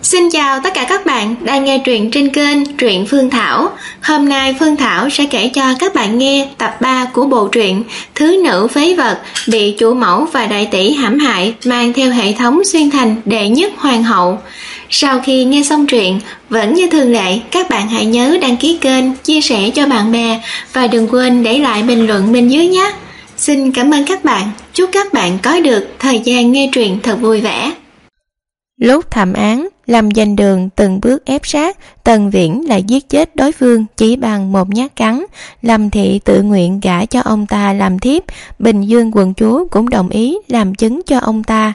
Xin chào tất cả các bạn đang nghe truyện trên kênh Truyện Phương Thảo. Hôm nay Phương Thảo sẽ kể cho các bạn nghe tập 3 của bộ truyện Thứ nữ phế vật bị chủ mẫu và đại tỷ hãm hại mang theo hệ thống xuyên thành đệ nhất hoàng hậu. Sau khi nghe xong truyện, vẫn như thường lệ, các bạn hãy nhớ đăng ký kênh, chia sẻ cho bạn bè và đừng quên để lại bình luận bên dưới nhé. Xin cảm ơn các bạn, chúc các bạn có được thời gian nghe truyện thật vui vẻ. Lúc thẩm án, Lâm Danh Đường từng bước ép sát, Tần Viễn lại giết chết đối phương chỉ bằng một nhát cắn. Lâm Thị tự nguyện gả cho ông ta làm thiếp, Bình Dương quận chúa cũng đồng ý làm chứng cho ông ta.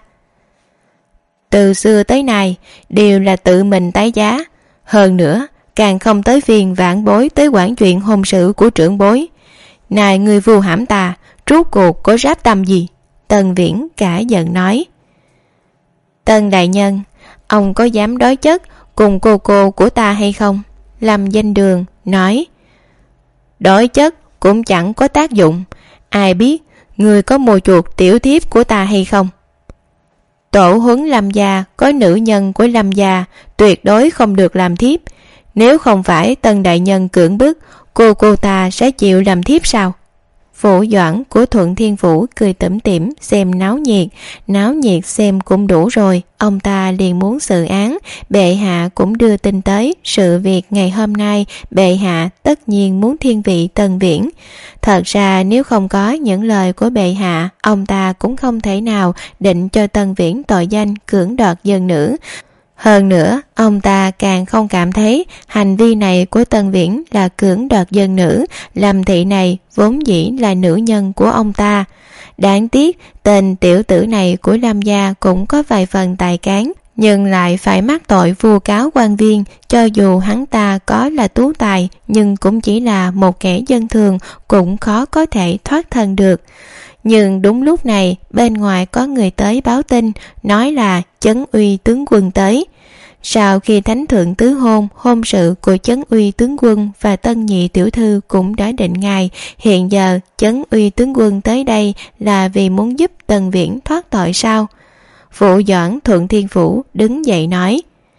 Từ xưa tới nay đều là tự mình tái giá, hơn nữa càng không tới phiền vãn bối tới quản chuyện hôn sự của trưởng bối. Này người vu hãm ta, rốt cuộc có ráp tâm gì? Tần Viễn cả giận nói. Tần đại nhân, ông có dám đối chất cùng cô của ta hay không? Lâm Danh Đường nói. Đối chất cũng chẳng có tác dụng, ai biết người có mua chuộc tiểu thiếp của ta hay không? Tổ huấn Lâm gia có nữ nhân của Lâm gia tuyệt đối không được làm thiếp. Nếu không phải Tần đại nhân cưỡng bức, cô ta sẽ chịu làm thiếp sao? Phủ Doãn của Thuận Thiên Phủ cười tủm tỉm xem náo nhiệt xem cũng đủ rồi. Ông ta liền muốn xử án. Bệ hạ cũng đưa tin tới sự việc ngày hôm nay. Bệ hạ tất nhiên muốn thiên vị Tần Viễn. Thật ra nếu không có những lời của bệ hạ, ông ta cũng không thể nào định cho Tần Viễn tội danh cưỡng đoạt dân nữ. Hơn nữa, ông ta càng không cảm thấy hành vi này của Tần Viễn là cưỡng đoạt dân nữ. Lâm Thị này vốn dĩ là nữ nhân của ông ta. Đáng tiếc, tên tiểu tử này của Lâm gia cũng có vài phần tài cán, nhưng lại phải mắc tội vu cáo quan viên. Cho dù hắn ta có là tú tài, nhưng cũng chỉ là một kẻ dân thường, cũng khó có thể thoát thân được. Nhưng đúng lúc này, bên ngoài có người tới báo tin, nói là Chấn Uy tướng quân tới. Sau khi thánh thượng tứ hôn sự của Chấn Uy tướng quân và Tân Nhị tiểu thư cũng đã định ngày. Hiện giờ Chấn Uy tướng quân tới đây là vì muốn giúp Tần Viễn thoát tội sao? Phủ Doãn Thuận Thiên Phủ đứng dậy nói.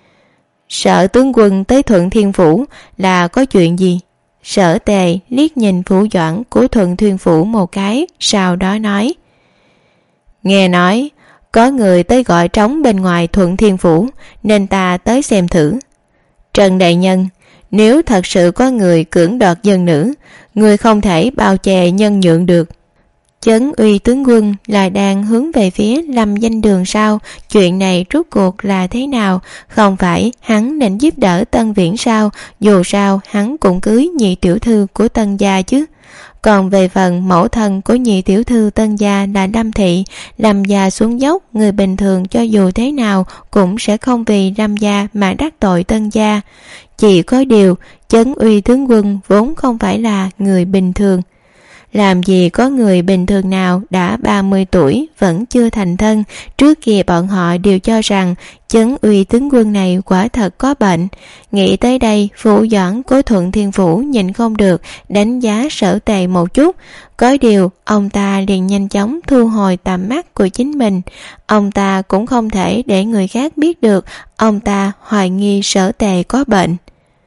Sở tướng quân tới Thuận Thiên Phủ là có chuyện gì? Sở Tề liếc nhìn Phủ Doãn của Thuận Thiên Phủ một cái, sau đó nói. Nghe nói có người tới gọi trống bên ngoài Thuận Thiên Phủ, nên ta tới xem thử. Trần đại nhân, nếu thật sự có người cưỡng đoạt dân nữ, người không thể bao che nhân nhượng được. Chấn Uy tướng quân là đang hướng về phía Lâm Danh Đường sao? Chuyện này rốt cuộc là thế nào? Không phải hắn định giúp đỡ Tân Viễn sao? Dù sao hắn cũng cưới nhị tiểu thư của Tân gia chứ. Còn về phần mẫu thân của nhị tiểu thư Tân gia là Lâm Thị, Lâm gia xuống dốc, người bình thường cho dù thế nào cũng sẽ không vì Lâm gia mà đắc tội Tân gia. Chỉ có điều, Chấn Uy tướng quân vốn không phải là người bình thường. Làm gì có người bình thường nào đã 30 tuổi vẫn chưa thành thân. Trước kia bọn họ đều cho rằng Chấn Uy tướng quân này quả thật có bệnh. Nghĩ tới đây, Phủ Doãn của Thuận Thiên Phủ nhìn không được, đánh giá Sở Tề một chút. Có điều, ông ta liền nhanh chóng thu hồi tầm mắt của chính mình. Ông ta cũng không thể để người khác biết được ông ta hoài nghi Sở Tề có bệnh.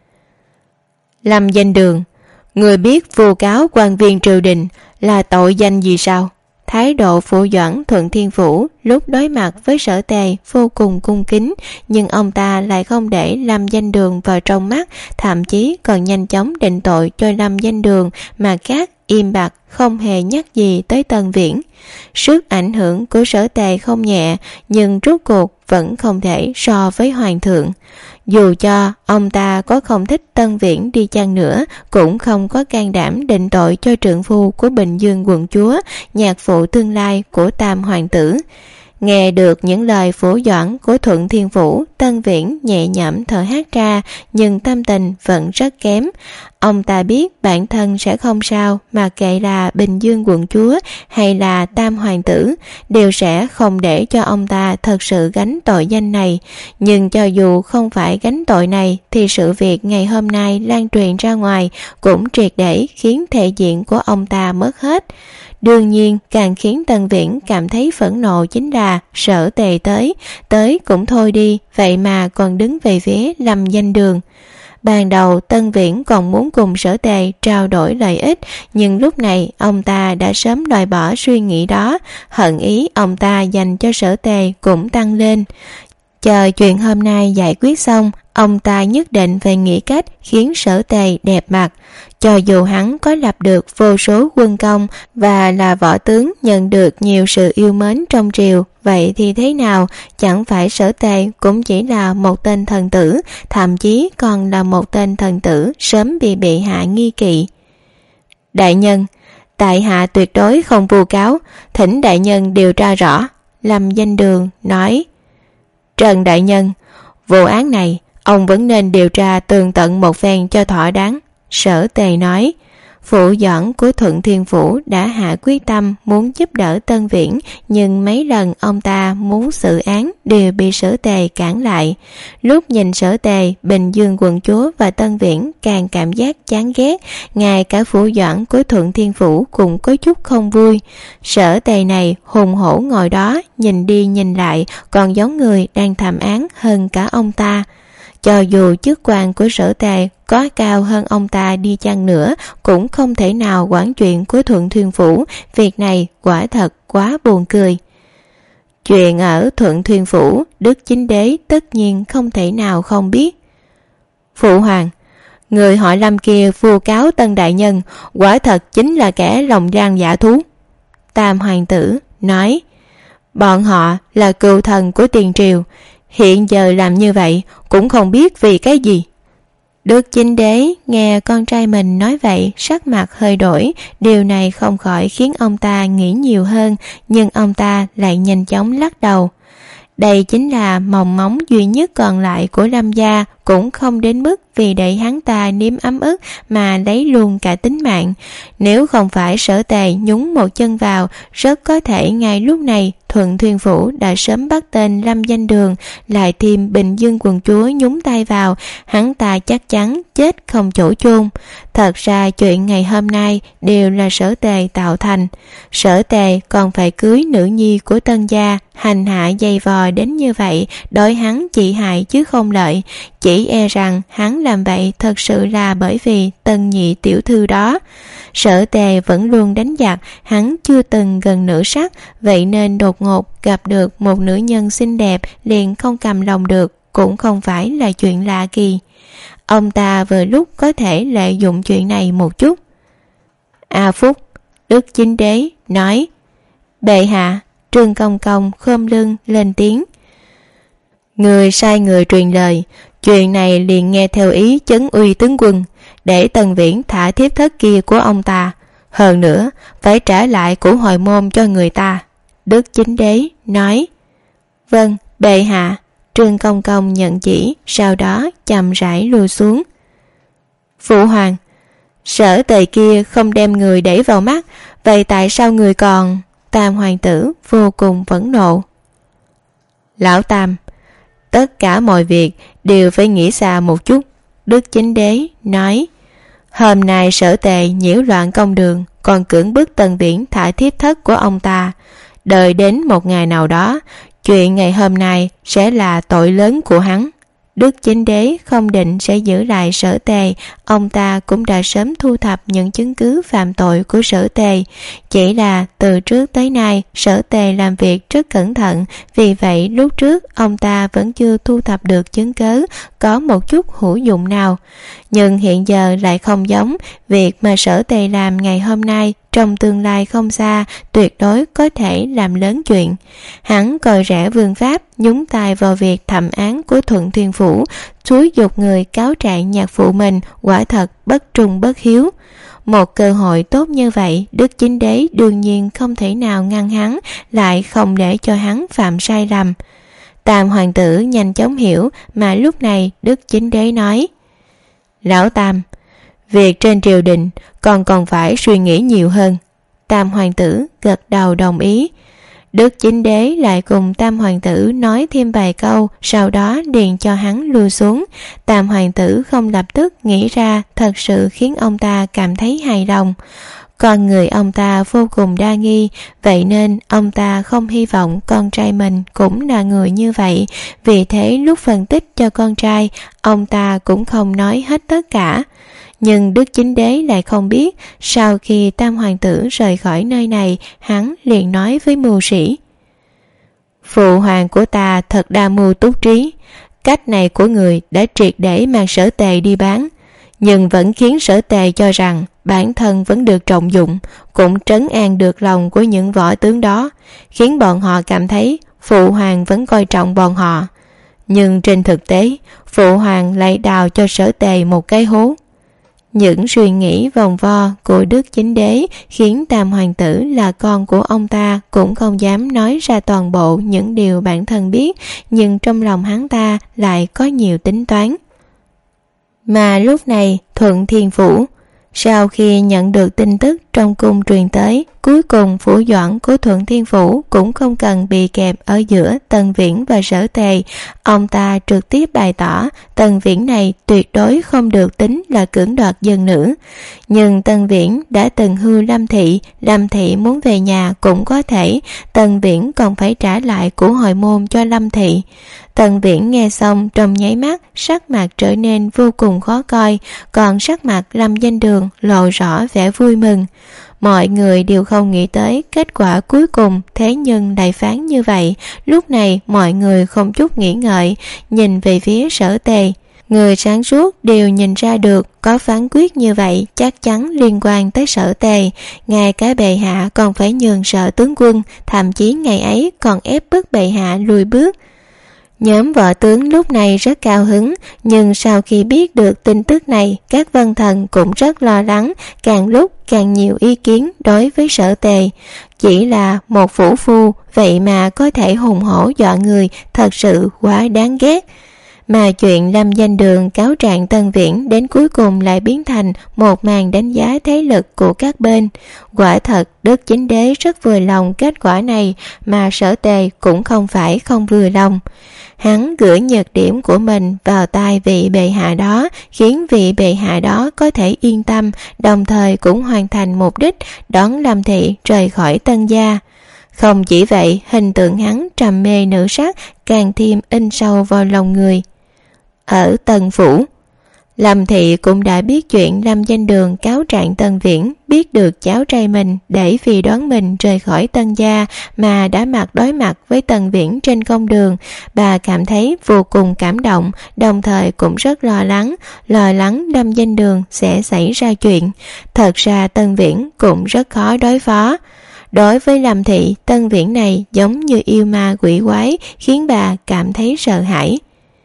Lâm Danh Đường, người biết vu cáo quan viên triều đình là tội danh gì sao? Thái độ Phủ Doãn Thuận Thiên Phủ lúc đối mặt với Sở Tề vô cùng cung kính, nhưng ông ta lại không để Lâm Danh Đường vào trong mắt, thậm chí còn nhanh chóng định tội cho Lâm Danh Đường, mà khác im bặt không hề nhắc gì tới Tần Viễn. Sức ảnh hưởng của Sở Tề không nhẹ, nhưng rốt cuộc vẫn không thể so với hoàng thượng. Dù cho ông ta có không thích Tân Viễn đi chăng nữa, cũng không có can đảm định tội cho trượng phu của Bình Dương quận chúa, nhạc phụ tương lai của Tam hoàng tử. Nghe được những lời Phủ Doãn của Thuận Thiên Phủ, Tân Viễn nhẹ nhõm thở hắt ra, nhưng tâm tình vẫn rất kém. Ông ta biết bản thân sẽ không sao, mà kệ là Bình Dương quận chúa hay là Tam hoàng tử đều sẽ không để cho ông ta thật sự gánh tội danh này. Nhưng cho dù không phải gánh tội này thì sự việc ngày hôm nay lan truyền ra ngoài cũng triệt để khiến thể diện của ông ta mất hết. Đương nhiên càng khiến Tân Viễn cảm thấy phẫn nộ chính là Sở Tề tới cũng thôi đi, vậy mà còn đứng về phía Lâm Danh Đường. Ban đầu Tân Viễn còn muốn cùng Sở Tề trao đổi lợi ích, nhưng lúc này ông ta đã sớm loại bỏ suy nghĩ đó, hận ý ông ta dành cho Sở Tề cũng tăng lên. Chờ chuyện hôm nay giải quyết xong, ông ta nhất định phải nghĩ cách khiến Sở Tề đẹp mặt. Cho dù hắn có lập được vô số quân công và là võ tướng nhận được nhiều sự yêu mến trong triều, vậy thì thế nào? Chẳng phải Sở Tề cũng chỉ là một tên thần tử, thậm chí còn là một tên thần tử sớm bị hạ nghi kỵ. Đại nhân, tại hạ tuyệt đối không vu cáo, thỉnh đại nhân điều tra rõ. Lâm Danh Đường nói. Trần đại nhân, vụ án này ông vẫn nên điều tra tường tận một phen cho thỏa đáng. Sở Tề nói. Phụ doãn của Thuận Thiên Phủ đã hạ quyết tâm muốn giúp đỡ Tân Viễn, nhưng mấy lần ông ta muốn xử án đều bị Sở Tề cản lại. Lúc nhìn Sở Tề, Bình Dương quận chúa và Tân Viễn càng cảm giác chán ghét, ngay cả phụ doãn của Thuận Thiên Phủ cũng có chút không vui. Sở Tề này hùng hổ ngồi đó, nhìn đi nhìn lại còn giống người đang thẩm án hơn cả ông ta. Cho dù chức quan của Sở Tề có cao hơn ông ta đi chăng nữa cũng không thể nào quản chuyện của Thuận Thiên Phủ. Việc này quả thật quá buồn cười. Chuyện ở Thuận Thiên Phủ, Đức Chính Đế tất nhiên không thể nào không biết. Phụ hoàng, người họ Lâm kia vu cáo Tân đại nhân, quả thật chính là kẻ lòng gan dạ thú. Tam hoàng tử nói. Bọn họ là cựu thần của tiền triều, hiện giờ làm như vậy cũng không biết vì cái gì. Đức Chính Đế nghe con trai mình nói vậy, sắc mặt hơi đổi. Điều này không khỏi khiến ông ta nghĩ nhiều hơn, nhưng ông ta lại nhanh chóng lắc đầu. Đây chính là mong móng duy nhất còn lại của Lâm gia, cũng không đến mức vì để hắn ta nếm ấm ức mà lấy luôn cả tính mạng. Nếu không phải Sở Tề nhúng một chân vào, rất có thể ngay lúc này Thuận Thiên Phủ đã sớm bắt tên Lâm Danh Đường, lại thêm Bình Dương quận chúa nhúng tay vào, hắn ta chắc chắn chết không chỗ chôn. Thật ra chuyện ngày hôm nay đều là Sở Tề tạo thành. Sở Tề còn phải cưới nữ nhi của Tân gia, hành hạ dày vò đến như vậy, đối hắn chỉ hại chứ không lợi. Chỉ e rằng hắn làm vậy thật sự là bởi vì Tân nhị tiểu thư đó. Sở Tề vẫn luôn đánh giặc, hắn chưa từng gần nữ sắc, vậy nên đột ngột gặp được một nữ nhân xinh đẹp liền không cầm lòng được, cũng không phải là chuyện lạ kỳ. Ông ta vừa lúc có thể lợi dụng chuyện này một chút. A Phúc, Đức Chính Đế nói. Bệ hạ. Trương Công Công khom lưng lên tiếng. Người sai người truyền lời, chuyện này liền nghe theo ý chấn uy tướng quân, để Tân Viễn thả thiếp thất kia của ông ta, hơn nữa phải trả lại của hồi môn cho người ta. Đức Chính Đế nói. Vâng, bệ hạ. Trương Công Công nhận chỉ, sau đó chậm rãi lùi xuống. Phụ hoàng, Sở Tề kia không đem người để vào mắt, vậy tại sao người còn... Tam hoàng tử vô cùng phẫn nộ. Lão Tam, tất cả mọi việc đều phải nghĩ xa một chút. Đức Chính Đế nói. Hôm nay Sở Tề nhiễu loạn công đường, còn cưỡng bức Tân Viễn thả thiếp thất của ông ta. Đợi đến một ngày nào đó, chuyện ngày hôm nay sẽ là tội lớn của hắn. Đức Chính Đế không định sẽ giữ lại Sở Tề, ông ta cũng đã sớm thu thập những chứng cứ phạm tội của Sở Tề. Chỉ là từ trước tới nay Sở Tề làm việc rất cẩn thận, vì vậy lúc trước ông ta vẫn chưa thu thập được chứng cứ có một chút hữu dụng nào. Nhưng hiện giờ lại không giống, việc mà Sở Tề làm ngày hôm nay trong tương lai không xa tuyệt đối có thể làm lớn chuyện. Hắn coi rẻ vương pháp, nhúng tay vào việc thẩm án của Thuận Thiên Phủ, xúi dục người cáo trạng nhạc phụ mình, quả thật bất trung bất hiếu. Một cơ hội tốt như vậy, Đức Chính Đế đương nhiên không thể nào ngăn hắn, lại không để cho hắn phạm sai lầm. Tam hoàng tử nhanh chóng hiểu, mà lúc này Đức Chính Đế nói. Lão Tam, Việc trên triều đình con còn phải suy nghĩ nhiều hơn. Tam hoàng tử gật đầu đồng ý. Đức Chính Đế lại cùng Tam hoàng tử nói thêm vài câu, sau đó liền cho hắn lui xuống. Tam hoàng tử không lập tức nghĩ ra, thật sự khiến ông ta cảm thấy hài lòng. Con người ông ta vô cùng đa nghi, vậy nên ông ta không hy vọng con trai mình cũng là người như vậy. Vì thế lúc phân tích cho con trai, ông ta cũng không nói hết tất cả. Nhưng Đức Chính Đế lại không biết, sau khi Tam hoàng tử rời khỏi nơi này, hắn liền nói với mưu sĩ: Phụ hoàng của ta thật đa mưu túc trí. Cách này của người đã triệt để mang Sở Tề đi bán, nhưng vẫn khiến Sở Tề cho rằng bản thân vẫn được trọng dụng, cũng trấn an được lòng của những võ tướng đó, khiến bọn họ cảm thấy phụ hoàng vẫn coi trọng bọn họ. Nhưng trên thực tế, phụ hoàng lại đào cho Sở Tề một cái hố. Những suy nghĩ vòng vo của Đức Chính Đế khiến Tam hoàng tử là con của ông ta cũng không dám nói ra toàn bộ những điều bản thân biết, nhưng trong lòng hắn ta lại có nhiều tính toán. Mà lúc này Thuận Thiên Phủ, sau khi nhận được tin tức trong cung truyền tới, cuối cùng phủ doãn của Thuận Thiên Phủ cũng không cần bị kẹp ở giữa Tần Viễn và Sở Tề. Ông ta trực tiếp bày tỏ Tần Viễn này tuyệt đối không được tính là cưỡng đoạt dân nữ. Nhưng Tần Viễn đã từng hưu Lâm Thị muốn về nhà cũng có thể, Tần Viễn còn phải trả lại của hồi môn cho Lâm Thị. Tần Viễn nghe xong trong nháy mắt, sắc mặt trở nên vô cùng khó coi, còn sắc mặt Lâm Danh Đường lộ rõ vẻ vui mừng. Mọi người đều không nghĩ tới kết quả cuối cùng, thế nhưng lại phán như vậy. Lúc này mọi người không chút nghĩ ngợi, nhìn về phía Sở Tề. Người sáng suốt đều nhìn ra được có phán quyết như vậy chắc chắn liên quan tới Sở Tề. Ngay cả bệ hạ còn phải nhường Sở tướng quân, thậm chí ngày ấy còn ép bức bệ hạ lùi bước. Nhóm võ tướng lúc này rất cao hứng, nhưng sau khi biết được tin tức này, các vân thần cũng rất lo lắng, càng lúc càng nhiều ý kiến đối với Sở Tề. Chỉ là một vũ phu, vậy mà có thể hùng hổ dọa người, thật sự quá đáng ghét. Mà chuyện Lâm Danh Đường cáo trạng Tần Viễn đến cuối cùng lại biến thành một màn đánh giá thế lực của các bên. Quả thật, Đức Chính Đế rất vừa lòng kết quả này, mà Sở Tề cũng không phải không vừa lòng. Hắn gửi nhược điểm của mình vào tai vị bệ hạ đó, khiến vị bệ hạ đó có thể yên tâm, đồng thời cũng hoàn thành mục đích đón Lâm Thị rời khỏi Tân gia. Không chỉ vậy, hình tượng hắn trầm mê nữ sắc càng thêm in sâu vào lòng người. Ở Tần Phủ, Lâm Thị cũng đã biết chuyện Lâm Danh Đường cáo trạng Tần Viễn, biết được cháu trai mình để vì đoán mình rời khỏi Tân gia mà đã mặt đối mặt với Tần Viễn trên công đường. Bà cảm thấy vô cùng cảm động, đồng thời cũng rất lo lắng Lâm Danh Đường sẽ xảy ra chuyện. Thật ra Tần Viễn cũng rất khó đối phó. Đối với Lâm Thị, Tần Viễn này giống như yêu ma quỷ quái, khiến bà cảm thấy sợ hãi.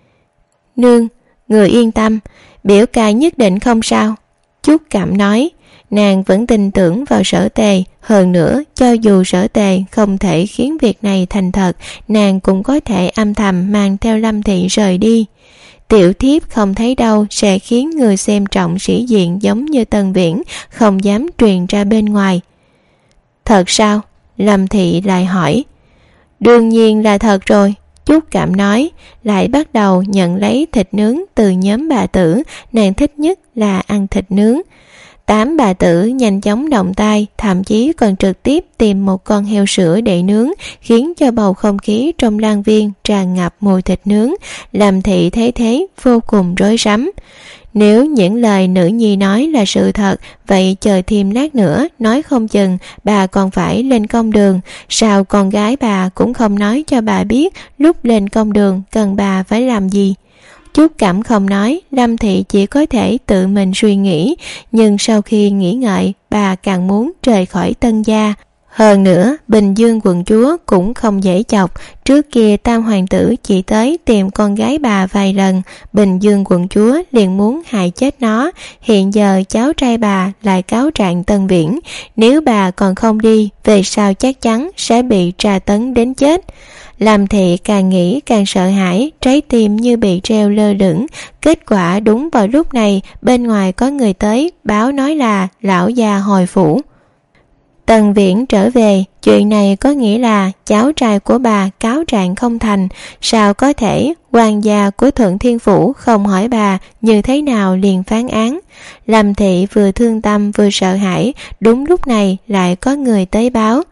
Nương, người yên tâm, biểu ca nhất định không sao. Chúc Cảm nói, nàng vẫn tin tưởng vào Sở Tề, hơn nữa cho dù Sở Tề không thể khiến việc này thành thật, nàng cũng có thể âm thầm mang theo Lâm Thị rời đi. Tiểu thiếp không thấy đâu sẽ khiến người xem trọng sĩ diện giống như Tần Viễn không dám truyền ra bên ngoài. Thật sao? Lâm Thị lại hỏi. Đương nhiên là thật rồi. Chúc Cảm nói, lại bắt đầu nhận lấy thịt nướng từ nhóm bà tử, nàng thích nhất là ăn thịt nướng. 8 bà tử nhanh chóng động tay, thậm chí còn trực tiếp tìm một con heo sữa để nướng, khiến cho bầu không khí trong lang viên tràn ngập mùi thịt nướng. Lâm Thị thấy thế vô cùng rối rắm. Nếu những lời nữ nhi nói là sự thật, vậy chờ thêm lát nữa, nói không chừng bà còn phải lên công đường. Sao con gái bà cũng không nói cho bà biết lúc lên công đường cần bà phải làm gì? Chúc Cảm không nói, Lâm Thị chỉ có thể tự mình suy nghĩ, nhưng sau khi nghĩ ngợi, bà càng muốn rời khỏi Tân gia. Hơn nữa, Bình Dương quận chúa cũng không dễ chọc. Trước kia Tam hoàng tử chỉ tới tìm con gái bà vài lần, Bình Dương quận chúa liền muốn hại chết nó. Hiện giờ cháu trai bà lại cáo trạng Tần Viễn, nếu bà còn không đi, về sau chắc chắn sẽ bị tra tấn đến chết. Lâm Thị càng nghĩ càng sợ hãi, trái tim như bị treo lơ lửng. Kết quả đúng vào lúc này, bên ngoài có người tới báo nói là lão gia hồi phủ. Tần Viễn trở về, chuyện này có nghĩa là cháu trai của bà cáo trạng không thành. Sao có thể quan gia của Thuận Thiên Phủ không hỏi bà như thế nào liền phán án. Lâm Thị vừa thương tâm vừa sợ hãi. Đúng lúc này lại có người tới báo: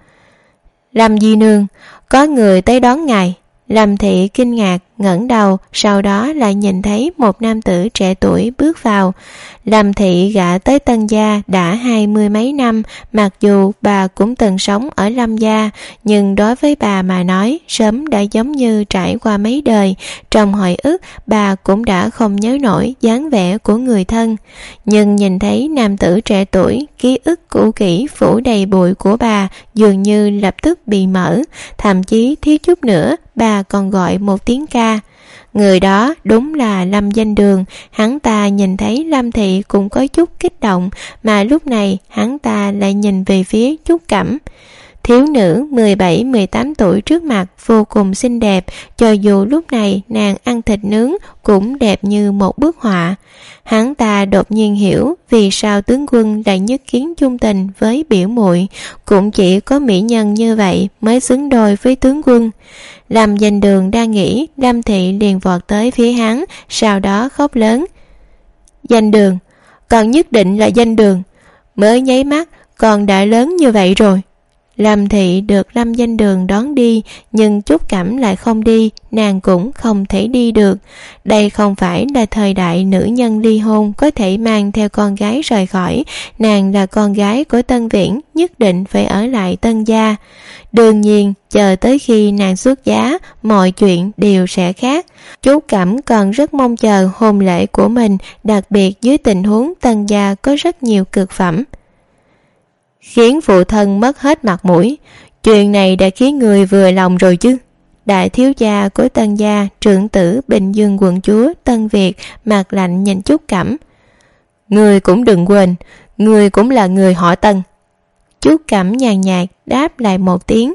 Lâm di nương, có người tới đón ngài. Lâm Thị kinh ngạc ngẩng đầu, sau đó lại nhìn thấy một nam tử trẻ tuổi bước vào. Lâm Thị gả tới Tân gia đã 20 mấy năm, mặc dù bà cũng từng sống ở Lâm gia, nhưng đối với bà mà nói sớm đã giống như trải qua mấy đời. Trong hồi ức bà cũng đã không nhớ nổi dáng vẻ của người thân, nhưng nhìn thấy nam tử trẻ tuổi, ký ức cũ kỹ phủ đầy bụi của bà dường như lập tức bị mở, thậm chí thiếu chút nữa bà còn gọi một tiếng ca. Người đó đúng là Lâm Danh Đường. Hắn ta nhìn thấy Lâm Thị cũng có chút kích động, mà lúc này hắn ta lại nhìn về phía Trúc Cẩm. Thiếu nữ 17-18 tuổi trước mặt vô cùng xinh đẹp, cho dù lúc này nàng ăn thịt nướng cũng đẹp như một bức họa. Hắn ta đột nhiên hiểu vì sao tướng quân lại nhất kiến chung tình với biểu muội, cũng chỉ có mỹ nhân như vậy mới xứng đôi với tướng quân. Lâm Danh Đường đang nghĩ, Lâm Thị liền vọt tới phía hắn, sau đó khóc lớn: Danh Đường, con nhất định là Danh Đường, mới nháy mắt con đã lớn như vậy rồi. Lâm Thị được Lâm Danh Đường đón đi, nhưng Trúc Cẩm lại không đi, nàng cũng không thể đi được. Đây không phải là thời đại nữ nhân ly hôn có thể mang theo con gái rời khỏi, nàng là con gái của Tân Viễn, nhất định phải ở lại Tân gia. Đương nhiên, chờ tới khi nàng xuất giá, mọi chuyện đều sẽ khác. Trúc Cẩm còn rất mong chờ hôn lễ của mình, đặc biệt dưới tình huống Tân gia có rất nhiều cực phẩm. Khiến phụ thân mất hết mặt mũi, chuyện này đã khiến người vừa lòng rồi chứ. Đại thiếu gia của Tân gia, trưởng tử Bình Dương quận chúa Tân Việt mặt lạnh nhìn Trúc Cẩm. Người cũng đừng quên, người cũng là người họ Tân. Trúc Cẩm nhàn nhạt đáp lại một tiếng.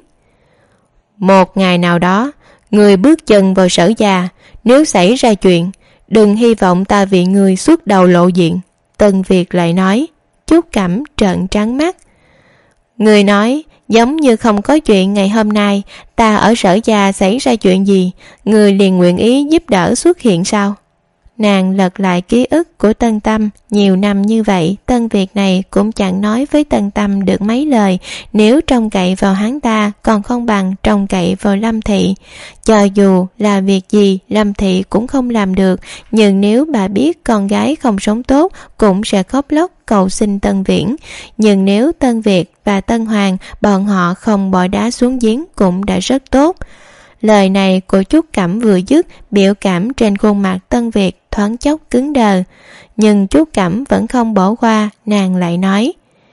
Một ngày nào đó, người bước chân vào Sở gia, nếu xảy ra chuyện, đừng hy vọng ta vì người xuất đầu lộ diện. Tân Việt lại nói. Trúc Cẩm trợn trắng mắt. Người nói giống như không có chuyện ngày hôm nay ta ở Sở gia xảy ra chuyện gì, người liền nguyện ý giúp đỡ xuất hiện sao? Nàng lật lại ký ức của Tân Tâm. Nhiều năm như vậy, Tân Việt này cũng chẳng nói với Tân Tâm được mấy lời. Nếu trông cậy vào hắn ta còn không bằng trông cậy vào Lâm Thị. Cho dù là việc gì Lâm Thị cũng không làm được, nhưng nếu bà biết con gái không sống tốt cũng sẽ khóc lóc cầu xin Tân Viễn. Nhưng nếu Tân Việt và Tân Hoàng bọn họ không bỏ đá xuống giếng cũng đã rất tốt. Lời này của Trúc Cẩm vừa dứt, biểu cảm trên khuôn mặt Tân Việt thoáng chốc cứng đờ. Nhưng Trúc Cẩm vẫn không bỏ qua, nàng lại nói.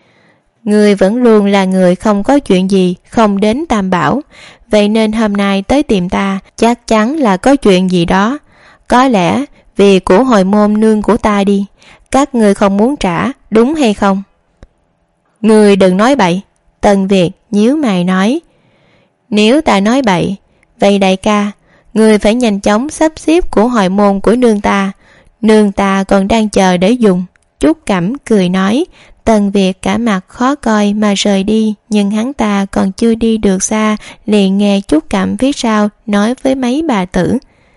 Người vẫn luôn là người không có chuyện gì không đến Tam Bảo, vậy nên hôm nay tới tìm ta chắc chắn là có chuyện gì đó. Có lẽ vì của hồi môn nương của ta đi, các người không muốn trả, đúng hay không? Người đừng nói bậy. Tân Việt nhíu mày nói. Nếu ta nói bậy, vậy đại ca, người phải nhanh chóng sắp xếp của hồi môn của nương ta còn đang chờ để dùng. Trúc Cẩm cười nói. Tân Việt cả mặt khó coi mà rời đi, nhưng hắn ta còn chưa đi được xa liền nghe Trúc Cẩm phía sau nói với mấy bà tử.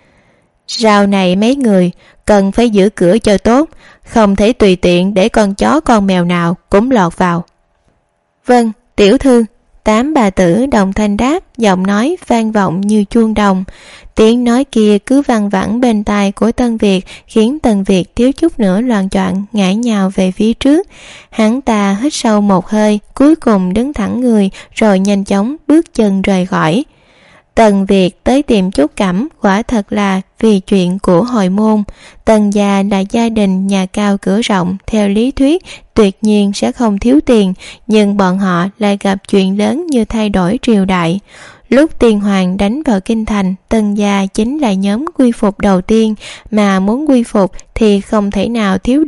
Sau này mấy người cần phải giữ cửa cho tốt, không thể tùy tiện để con chó con mèo nào cũng lọt vào. Vâng, tiểu thư. 8 bà tử đồng thanh đáp, giọng nói vang vọng như chuông đồng. Tiếng nói kia cứ văng vẳng bên tai của Tân Việt, khiến Tân Việt thiếu chút nữa loạng choạng ngã nhào về phía trước. Hắn ta hít sâu một hơi, cuối cùng đứng thẳng người, rồi nhanh chóng bước chân rời khỏi. Tân Việt tới tìm Trúc Cẩm quả thật là vì chuyện của hồi môn. Tân gia là gia đình nhà cao cửa rộng, theo lý thuyết tuyệt nhiên sẽ không thiếu tiền, nhưng bọn họ lại gặp chuyện lớn như thay đổi triều đại. Lúc Tiên Hoàng đánh vào kinh thành, Tân gia chính là nhóm quy phục đầu tiên, mà muốn quy phục thì không thể nào thiếu được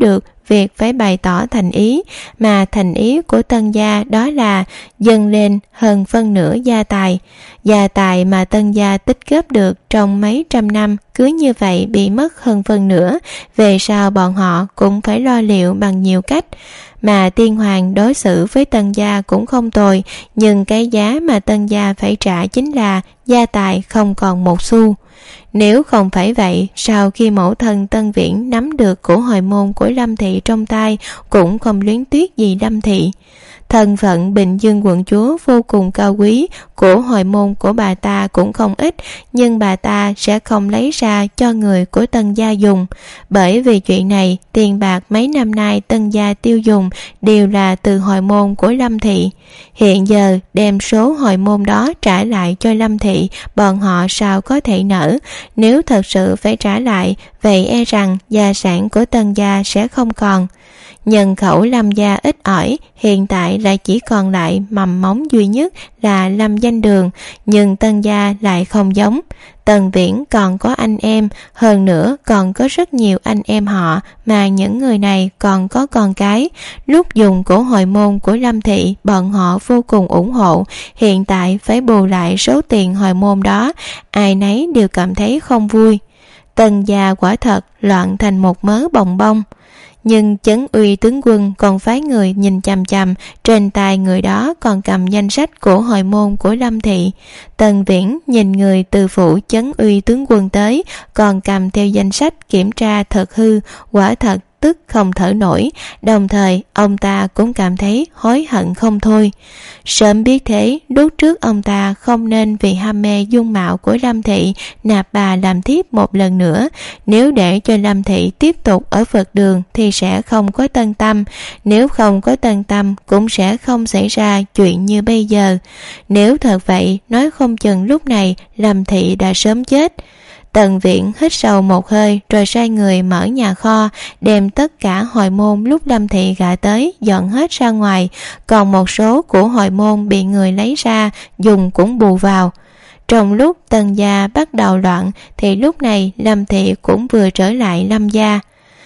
việc phải bày tỏ thành ý, mà thành ý của Tân gia đó là dâng lên hơn phân nửa gia tài. Gia tài mà Tân gia tích góp được trong mấy trăm năm cứ như vậy bị mất hơn phân nửa, về sau bọn họ cũng phải lo liệu bằng nhiều cách. Mà Tiên Hoàng đối xử với Tân gia cũng không tồi, nhưng cái giá mà Tân gia phải trả chính là gia tài không còn một xu. Nếu không phải vậy, sau khi mẫu thân Tân Viễn nắm được của hồi môn của Lâm thị trong tay cũng không luyến tiếc gì Lâm thị. Thân phận Bình Dương quận chúa vô cùng cao quý, của hồi môn của bà ta cũng không ít, nhưng bà ta sẽ không lấy ra cho người của Tân gia dùng. Bởi vì chuyện này, tiền bạc mấy năm nay Tân gia tiêu dùng đều là từ hồi môn của Lâm thị. Hiện giờ đem số hồi môn đó trả lại cho Lâm thị, bọn họ sao có thể nỡ. Nếu thật sự phải trả lại, vậy e rằng gia sản của Tân gia sẽ không còn. Nhân khẩu Lâm gia ít ỏi, hiện tại lại chỉ còn lại mầm móng duy nhất là Lâm Danh Đường, nhưng Tân gia lại không giống. Tần Viễn còn có anh em, hơn nữa còn có rất nhiều anh em họ, mà những người này còn có con cái. Lúc dùng của hồi môn của Lâm thị, bọn họ vô cùng ủng hộ, hiện tại phải bù lại số tiền hồi môn đó, ai nấy đều cảm thấy không vui. Tần gia quả thật loạn thành một mớ bồng bông. Nhưng Chấn Uy tướng quân còn phái người nhìn chằm chằm, trên tay người đó còn cầm danh sách của hồi môn của Lâm thị. Tần Viễn nhìn người từ phủ Chấn Uy tướng quân tới, còn cầm theo danh sách kiểm tra thật hư, quả thật tức không thở nổi, đồng thời ông ta cũng cảm thấy hối hận không thôi. Sớm biết thế, lúc trước ông ta không nên vì ham mê dung mạo của Lâm thị nạp bà làm thiếp một lần nữa. Nếu để cho Lâm thị tiếp tục ở Phật đường thì sẽ không có Tân Tâm, nếu không có Tân Tâm cũng sẽ không xảy ra chuyện như bây giờ. Nếu thật vậy, nói không chừng lúc này Lâm thị đã sớm chết. Tần Viễn hít sâu một hơi rồi sai người mở nhà kho, đem tất cả hồi môn lúc Lâm thị gả tới dọn hết ra ngoài, còn một số của hồi môn bị người lấy ra dùng cũng bù vào. Trong lúc Tần gia bắt đầu loạn thì lúc này Lâm thị cũng vừa trở lại Lâm gia.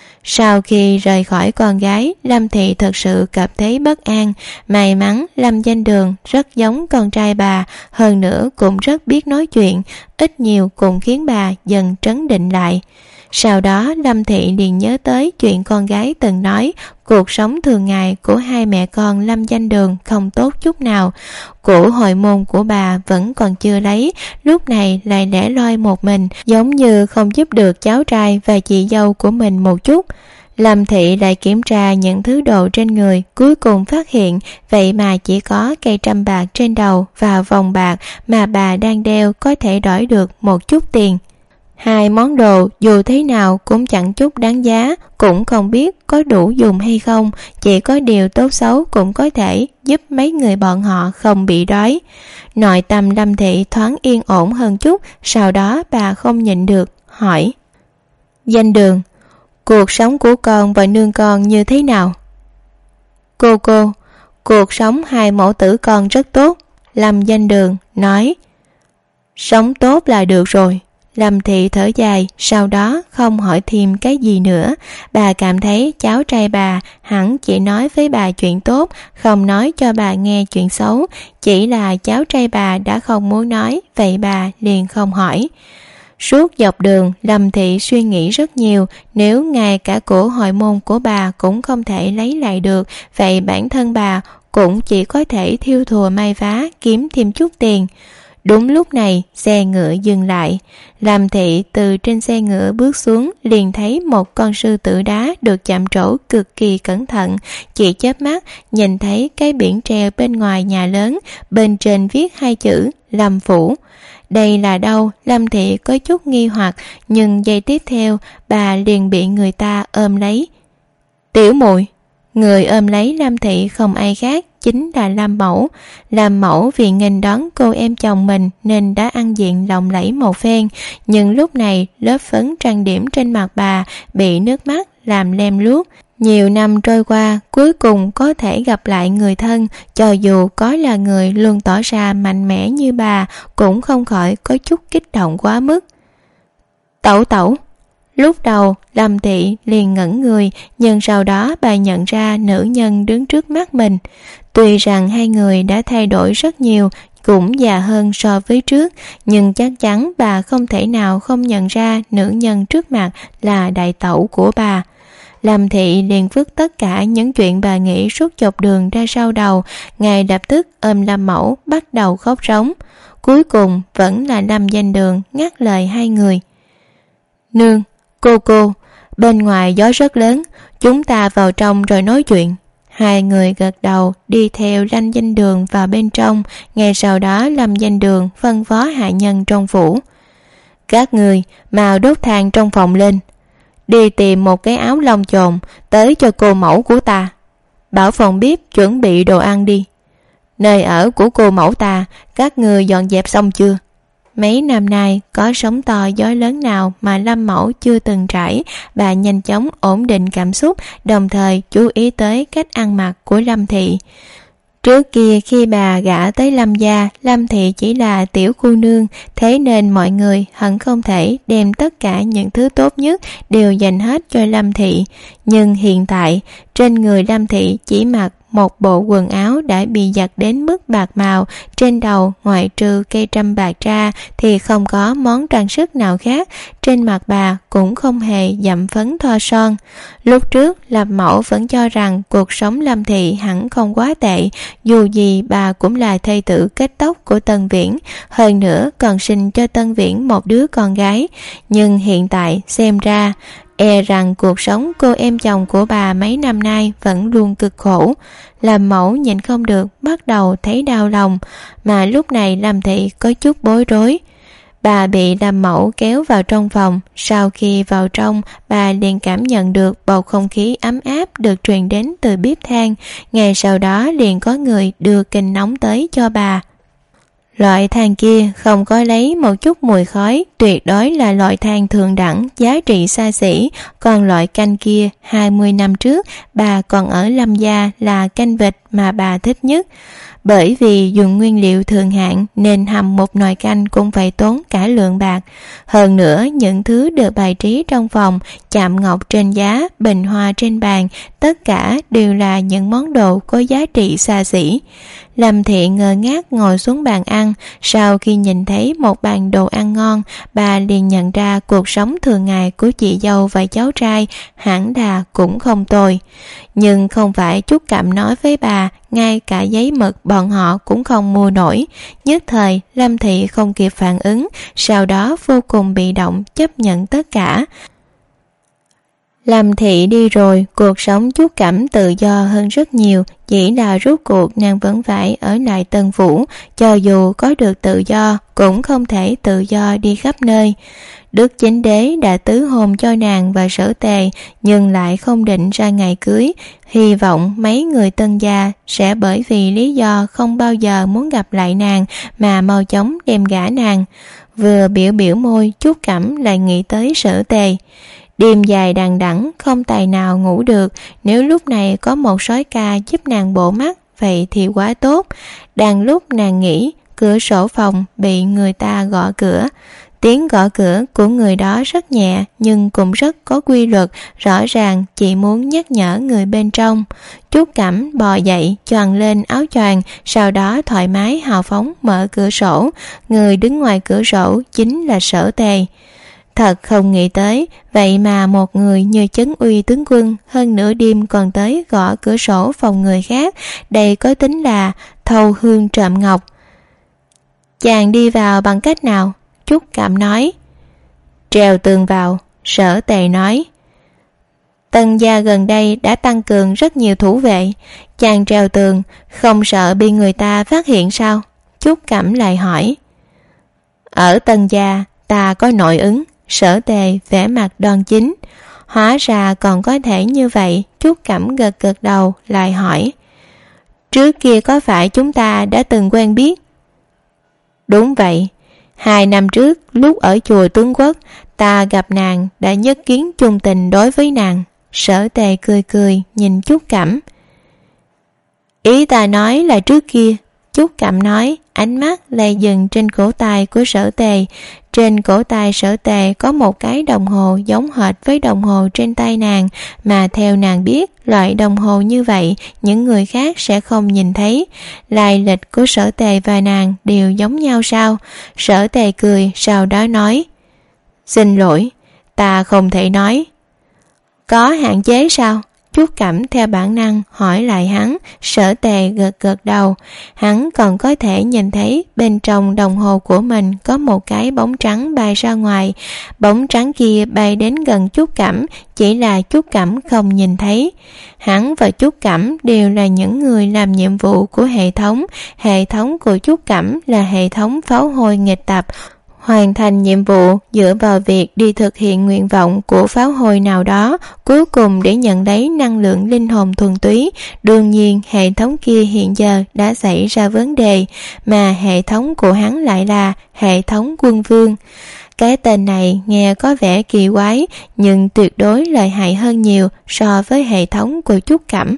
Sau khi rời khỏi con gái, Lâm thị thật sự cảm thấy bất an. May mắn Lâm Danh Đường rất giống con trai bà, hơn nữa cũng rất biết nói chuyện, ít nhiều cũng khiến bà dần trấn định lại. Sau đó Lâm thị liền nhớ tới chuyện con gái từng nói, cuộc sống thường ngày của hai mẹ con Lâm Danh Đường không tốt chút nào. Của hồi môn của bà vẫn còn chưa lấy, lúc này lại lẻ loi một mình, giống như không giúp được cháu trai và chị dâu của mình một chút. Lâm thị lại kiểm tra những thứ đồ trên người, cuối cùng phát hiện vậy mà chỉ có cây trăm bạc trên đầu và vòng bạc mà bà đang đeo có thể đổi được một chút tiền. Hai món đồ dù thế nào cũng chẳng chút đáng giá, cũng không biết có đủ dùng hay không, chỉ có điều tốt xấu cũng có thể giúp mấy người bọn họ không bị đói. Nội tâm Lâm thị thoáng yên ổn hơn chút, sau đó bà không nhịn được, hỏi: Danh Đường, cuộc sống của con và nương con như thế nào? Cô, cuộc sống hai mẫu tử con rất tốt. Lâm Danh Đường nói: Sống tốt là được rồi. Lâm thị thở dài, sau đó không hỏi thêm cái gì nữa. Bà cảm thấy cháu trai bà hẳn chỉ nói với bà chuyện tốt, không nói cho bà nghe chuyện xấu. Chỉ là cháu trai bà đã không muốn nói, vậy bà liền không hỏi. Suốt dọc đường, Lâm thị suy nghĩ rất nhiều. Nếu ngay cả của hồi môn của bà cũng không thể lấy lại được, vậy bản thân bà cũng chỉ có thể thiêu thùa may vá kiếm thêm chút tiền. Đúng lúc này, xe ngựa dừng lại. Lâm thị từ trên xe ngựa bước xuống, liền thấy một con sư tử đá được chạm trổ cực kỳ cẩn thận. Chỉ chớp mắt nhìn thấy cái biển treo bên ngoài nhà lớn, bên trên viết hai chữ Lâm phủ. Đây là đâu? Lâm thị có chút nghi hoặc, nhưng giây tiếp theo bà liền bị người ta ôm lấy. Tiểu muội. Người ôm lấy Lâm thị không ai khác, chính là Lâm mẫu. Lâm mẫu vì nghênh đón cô em chồng mình nên đã ăn diện lộng lẫy một phen, nhưng lúc này lớp phấn trang điểm trên mặt bà bị nước mắt làm lem luốc. Nhiều năm trôi qua, cuối cùng có thể gặp lại người thân, cho dù có là người luôn tỏ ra mạnh mẽ như bà, cũng không khỏi có chút kích động quá mức. Tẩu, Lúc đầu Lâm Thị liền ngẩn người, nhưng sau đó bà nhận ra nữ nhân đứng trước mắt mình. Tuy rằng hai người đã thay đổi rất nhiều, cũng già hơn so với trước, nhưng chắc chắn bà không thể nào không nhận ra nữ nhân trước mặt là đại tẩu của bà. Lâm Thị liền vứt tất cả những chuyện bà nghĩ suốt chục đường ra sau đầu, ngay lập tức ôm Lâm Mẫu bắt đầu khóc rống. Cuối cùng vẫn là Lâm Danh Đường ngắt lời hai người. Nương, cô, bên ngoài gió rất lớn, chúng ta vào trong rồi nói chuyện. Hai người gật đầu đi theo Lâm Danh Đường vào bên trong. Ngay sau đó Lâm Danh Đường phân phó hạ nhân trong phủ. Các người mau đốt than trong phòng lên, đi tìm một cái áo lông chồn tới cho cô mẫu của ta. Bảo phòng bếp chuẩn bị đồ ăn đi. Nơi ở của cô mẫu ta các người dọn dẹp xong chưa? Mấy năm nay có sóng to gió lớn nào mà Lâm Mẫu chưa từng trải. Bà nhanh chóng ổn định cảm xúc, đồng thời chú ý tới cách ăn mặc của Lâm Thị. Trước kia khi bà gả tới Lâm gia, Lâm Thị chỉ là tiểu cô nương, thế nên mọi người hận không thể đem tất cả những thứ tốt nhất đều dành hết cho Lâm Thị. Nhưng hiện tại, trên người Lâm Thị chỉ mặc một bộ quần áo đã bị giặt đến mức bạc màu, trên đầu ngoại trừ cây trâm bạc ra thì không có món trang sức nào khác, trên mặt bà cũng không hề dặm phấn thoa son. Lúc trước Lâm Mẫu vẫn cho rằng cuộc sống Lâm Thị hẳn không quá tệ, dù gì bà cũng là thê tử kết tóc của Tân Viễn, hơn nữa còn sinh cho Tân Viễn một đứa con gái. Nhưng hiện tại xem ra e rằng cuộc sống cô em chồng của bà mấy năm nay vẫn luôn cực khổ. Lâm Mẫu nhìn không được bắt đầu thấy đau lòng, mà lúc này Lâm Thị có chút bối rối. Bà bị Lâm Mẫu kéo vào trong phòng. Sau khi vào trong, bà liền cảm nhận được bầu không khí ấm áp được truyền đến từ bếp than. Ngày sau đó liền có người đưa kình nóng tới cho bà. Loại than kia không có lấy một chút mùi khói, tuyệt đối là loại than thượng đẳng, giá trị xa xỉ. Còn loại canh kia 20 năm trước bà còn ở Lâm gia là canh vịt mà bà thích nhất. Bởi vì dùng nguyên liệu thường hạn nên hầm một nồi canh cũng phải tốn cả lượng bạc. Hơn nữa những thứ được bày trí trong phòng, chạm ngọc trên giá, bình hoa trên bàn, tất cả đều là những món đồ có giá trị xa xỉ. Lâm Thị ngơ ngác ngồi xuống bàn ăn. Sau khi nhìn thấy một bàn đồ ăn ngon, bà liền nhận ra cuộc sống thường ngày của chị dâu và cháu trai hẳn là cũng không tồi. Nhưng không phải Trúc Cẩm nói với bà, ngay cả giấy mực bọn họ cũng không mua nổi. Nhất thời Lâm Thị không kịp phản ứng, sau đó vô cùng bị động chấp nhận tất cả. Lâm Thị đi rồi, cuộc sống Trúc Cẩm tự do hơn rất nhiều. Chỉ là rốt cuộc nàng vẫn phải ở lại Tân Phủ, cho dù có được tự do cũng không thể tự do đi khắp nơi. Đức Chính Đế đã tứ hôn cho nàng và Sở Tề, nhưng lại không định ra ngày cưới. Hy vọng mấy người Tân gia sẽ bởi vì lý do không bao giờ muốn gặp lại nàng mà mau chóng đem gả nàng. Vừa biểu môi, Trúc Cẩm lại nghĩ tới Sở Tề. Đêm dài đằng đẵng không tài nào ngủ được, nếu lúc này có một sói ca giúp nàng bổ mắt vậy thì quá tốt. Đang lúc nàng nghĩ, cửa sổ phòng bị người ta gõ cửa. Tiếng gõ cửa của người đó rất nhẹ nhưng cũng rất có quy luật, rõ ràng chỉ muốn nhắc nhở người bên trong. Trúc Cẩm bò dậy, choàng lên áo choàng, sau đó thoải mái hào phóng mở cửa sổ. Người đứng ngoài cửa sổ chính là Sở Tề. Thật không nghĩ tới, vậy mà một người như Chấn Uy tướng quân hơn nửa đêm còn tới gõ cửa sổ phòng người khác. Đây có tính là thâu hương trộm ngọc. Chàng đi vào bằng cách nào? Trúc Cẩm nói. Trèo tường vào. Sở Tề nói. Tân gia gần đây đã tăng cường rất nhiều thủ vệ, chàng trèo tường không sợ bị người ta phát hiện sao? Trúc Cẩm lại hỏi. Ở Tân gia ta có nội ứng. Sở Tề vẻ mặt đoan chính. Hóa ra còn có thể như vậy. Trúc Cẩm gật đầu lại hỏi. Trước kia có phải chúng ta đã từng quen biết? Đúng vậy. 2 năm trước lúc ở chùa Tướng Quốc, ta gặp nàng đã nhất kiến chung tình đối với nàng. Sở Tề cười nhìn Trúc Cẩm. Ý ta nói là trước kia. Trúc Cẩm nói, ánh mắt lại dừng trên cổ tay của Sở Tề. Trên cổ tay Sở Tề có một cái đồng hồ giống hệt với đồng hồ trên tay nàng, mà theo nàng biết, loại đồng hồ như vậy những người khác sẽ không nhìn thấy. Lai lịch của Sở Tề và nàng đều giống nhau sao? Sở Tề cười, sau đó nói: Xin lỗi, ta không thể nói. Có hạn chế sao? Trúc Cẩm theo bản năng hỏi lại hắn. Sở Tề gật gật đầu. Hắn còn có thể nhìn thấy bên trong đồng hồ của mình có một cái bóng trắng bay ra ngoài. Bóng trắng kia bay đến gần Trúc Cẩm, chỉ là Trúc Cẩm không nhìn thấy. Hắn và Trúc Cẩm đều là những người làm nhiệm vụ của hệ thống. Hệ thống của Trúc Cẩm là hệ thống pháo hôi nghịch tập. Hoàn thành nhiệm vụ dựa vào việc đi thực hiện nguyện vọng của pháo hôi nào đó, cuối cùng để nhận lấy năng lượng linh hồn thuần túy. Đương nhiên hệ thống kia hiện giờ đã xảy ra vấn đề, mà hệ thống của hắn lại là hệ thống quân vương. Cái tên này nghe có vẻ kỳ quái, nhưng tuyệt đối lợi hại hơn nhiều so với hệ thống của Trúc Cẩm.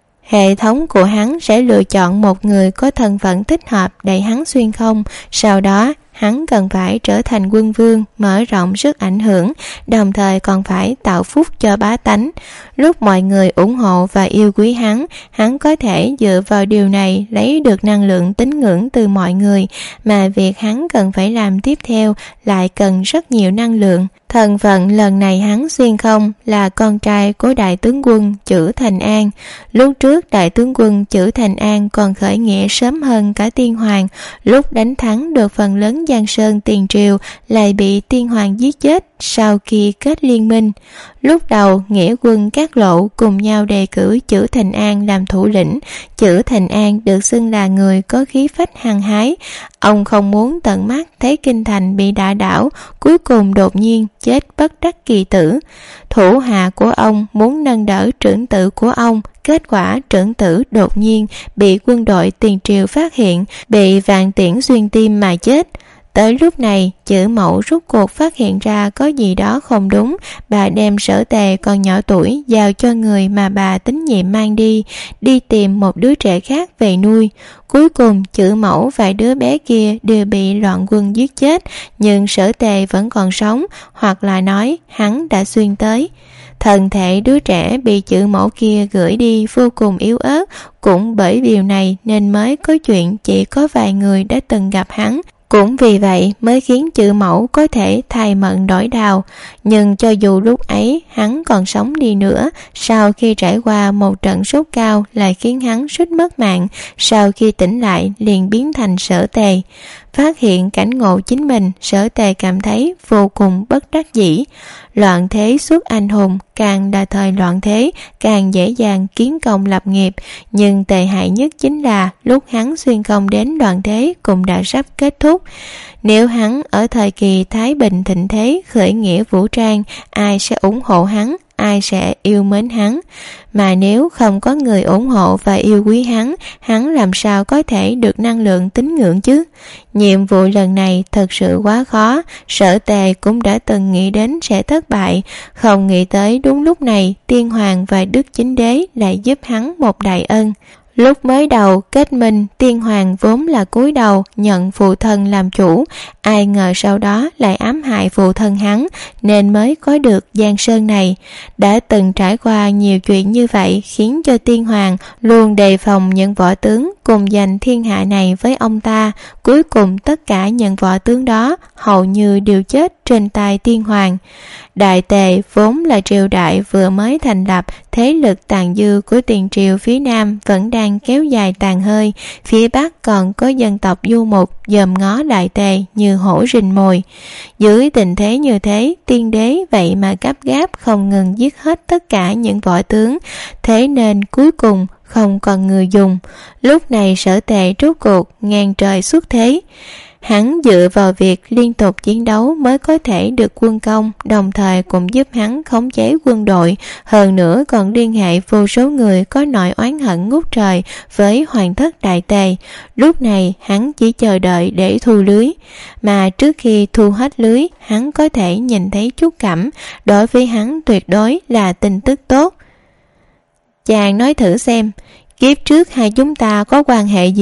Hệ thống của hắn sẽ lựa chọn một người có thân phận thích hợp để hắn xuyên không, sau đó hắn cần phải trở thành quân vương, mở rộng sức ảnh hưởng, đồng thời còn phải tạo phúc cho bá tánh. Lúc mọi người ủng hộ và yêu quý hắn có thể dựa vào điều này lấy được năng lượng tín ngưỡng từ mọi người, mà việc hắn cần phải làm tiếp theo lại cần rất nhiều năng lượng. Thân phận lần này hắn xuyên không là con trai của đại tướng quân Chử Thành An. Lúc trước đại tướng quân Chử Thành An còn khởi nghĩa sớm hơn cả Tiên Hoàng. Lúc đánh thắng được phần lớn Giang Sơn tiền triều lại bị Tiên Hoàng giết chết sau khi kết liên minh. Lúc đầu nghĩa quân các lộ cùng nhau đề cử Chử Thành An làm thủ lĩnh. Chử Thành An được xưng là người có khí phách hăng hái. Ông không muốn tận mắt thấy kinh thành bị đả đảo, cuối cùng đột nhiên chết bất đắc kỳ tử. Thủ hạ của ông muốn nâng đỡ trưởng tử của ông, kết quả trưởng tử đột nhiên bị quân đội tiền triều phát hiện, bị vạn tiễn xuyên tim mà chết. Tới lúc này, Chử mẫu rút cuộc phát hiện ra có gì đó không đúng. Bà đem Sở Tề còn nhỏ tuổi giao cho người mà bà tín nhiệm mang đi tìm một đứa trẻ khác về nuôi. Cuối cùng Chử mẫu và đứa bé kia đều bị loạn quân giết chết, nhưng Sở Tề vẫn còn sống, hoặc là nói hắn đã xuyên tới. Thân thể đứa trẻ bị Chử mẫu kia gửi đi vô cùng yếu ớt, cũng bởi điều này nên mới có chuyện chỉ có vài người đã từng gặp hắn. Cũng vì vậy mới khiến Chử mẫu có thể thay mận đổi đào. Nhưng cho dù lúc ấy hắn còn sống đi nữa, sau khi trải qua một trận sốt cao lại khiến hắn suýt mất mạng, sau khi tỉnh lại liền biến thành Sở Tề. Phát hiện cảnh ngộ chính mình, Sở Tề cảm thấy vô cùng bất đắc dĩ. Loạn thế xuất anh hùng, càng là thời loạn thế càng dễ dàng kiến công lập nghiệp, nhưng tệ hại nhất chính là lúc hắn xuyên không đến loạn thế cũng đã sắp kết thúc. Nếu hắn ở thời kỳ thái bình thịnh thế khởi nghĩa vũ trang, ai sẽ ủng hộ hắn, ai sẽ yêu mến hắn? Mà nếu không có người ủng hộ và yêu quý hắn làm sao có thể được năng lượng tín ngưỡng chứ? Nhiệm vụ lần này thật sự quá khó. Sở Tề cũng đã từng nghĩ đến sẽ thất bại, không nghĩ tới đúng lúc này Tiên Hoàng và Đức Chính Đế lại giúp hắn một đại ân. Lúc mới đầu kết minh, Tiên Hoàng vốn là cúi đầu nhận phụ thân làm chủ, ai ngờ sau đó lại ám hại phụ thân hắn, nên mới có được Giang Sơn này. Đã từng trải qua nhiều chuyện như vậy khiến cho Tiên Hoàng luôn đề phòng những võ tướng cùng giành thiên hạ này với ông ta. Cuối cùng tất cả những võ tướng đó hầu như đều chết trên tay Tiên Hoàng. Đại Tề vốn là triều đại vừa mới thành lập, thế lực tàn dư của tiền triều phía Nam vẫn đang kéo dài tàn hơi, phía Bắc còn có dân tộc du mục dòm ngó Đại Tề như hổ rình mồi. Dưới tình thế như thế, Tiên Đế vậy mà gấp gáp không ngừng giết hết tất cả những võ tướng, thế nên cuối cùng không còn người dùng. Lúc này Sở Tề rốt cuộc ngang trời xuất thế. Hắn dựa vào việc liên tục chiến đấu mới có thể được quân công, đồng thời cũng giúp hắn khống chế quân đội, hơn nữa còn liên hệ vô số người có nỗi oán hận ngút trời với hoàng thất Đại Tề. Lúc này hắn chỉ chờ đợi để thu lưới, mà trước khi thu hết lưới, hắn có thể nhìn thấy Trúc Cẩm, đối với hắn tuyệt đối là tin tức tốt. Chàng nói thử xem, kiếp trước hai chúng ta có quan hệ gì?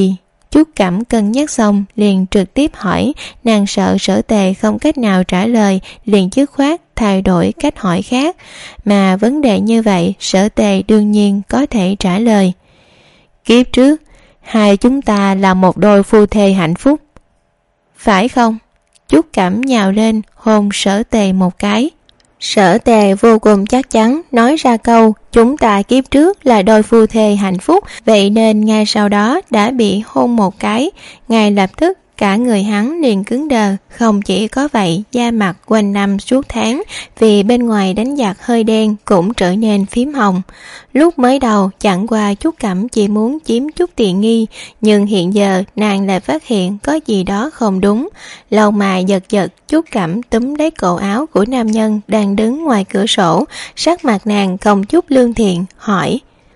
Trúc Cẩm cân nhắc xong liền trực tiếp hỏi. Nàng sợ Sở Tề không cách nào trả lời, liền dứt khoát thay đổi cách hỏi khác. Mà vấn đề như vậy Sở Tề đương nhiên có thể trả lời. Kiếp trước hai chúng ta là một đôi phu thê hạnh phúc, phải không? Trúc Cẩm nhào lên hôn Sở Tề một cái. Sở Tề vô cùng chắc chắn nói ra câu chúng ta kiếp trước là đôi phu thê hạnh phúc, vậy nên ngay sau đó đã bị hôn một cái. Ngay lập tức cả người hắn liền cứng đờ. Không chỉ có vậy, da mặt quanh năm suốt tháng vì bên ngoài đánh giặc hơi đen cũng trở nên phím hồng. Lúc mới đầu chẳng qua Trúc Cẩm chỉ muốn chiếm chút tiện nghi, nhưng hiện giờ nàng lại phát hiện có gì đó không đúng. Lầu mày giật giật, Trúc Cẩm túm lấy cổ áo của nam nhân đang đứng ngoài cửa sổ. Sắc mặt nàng không chút lương thiện, hỏi: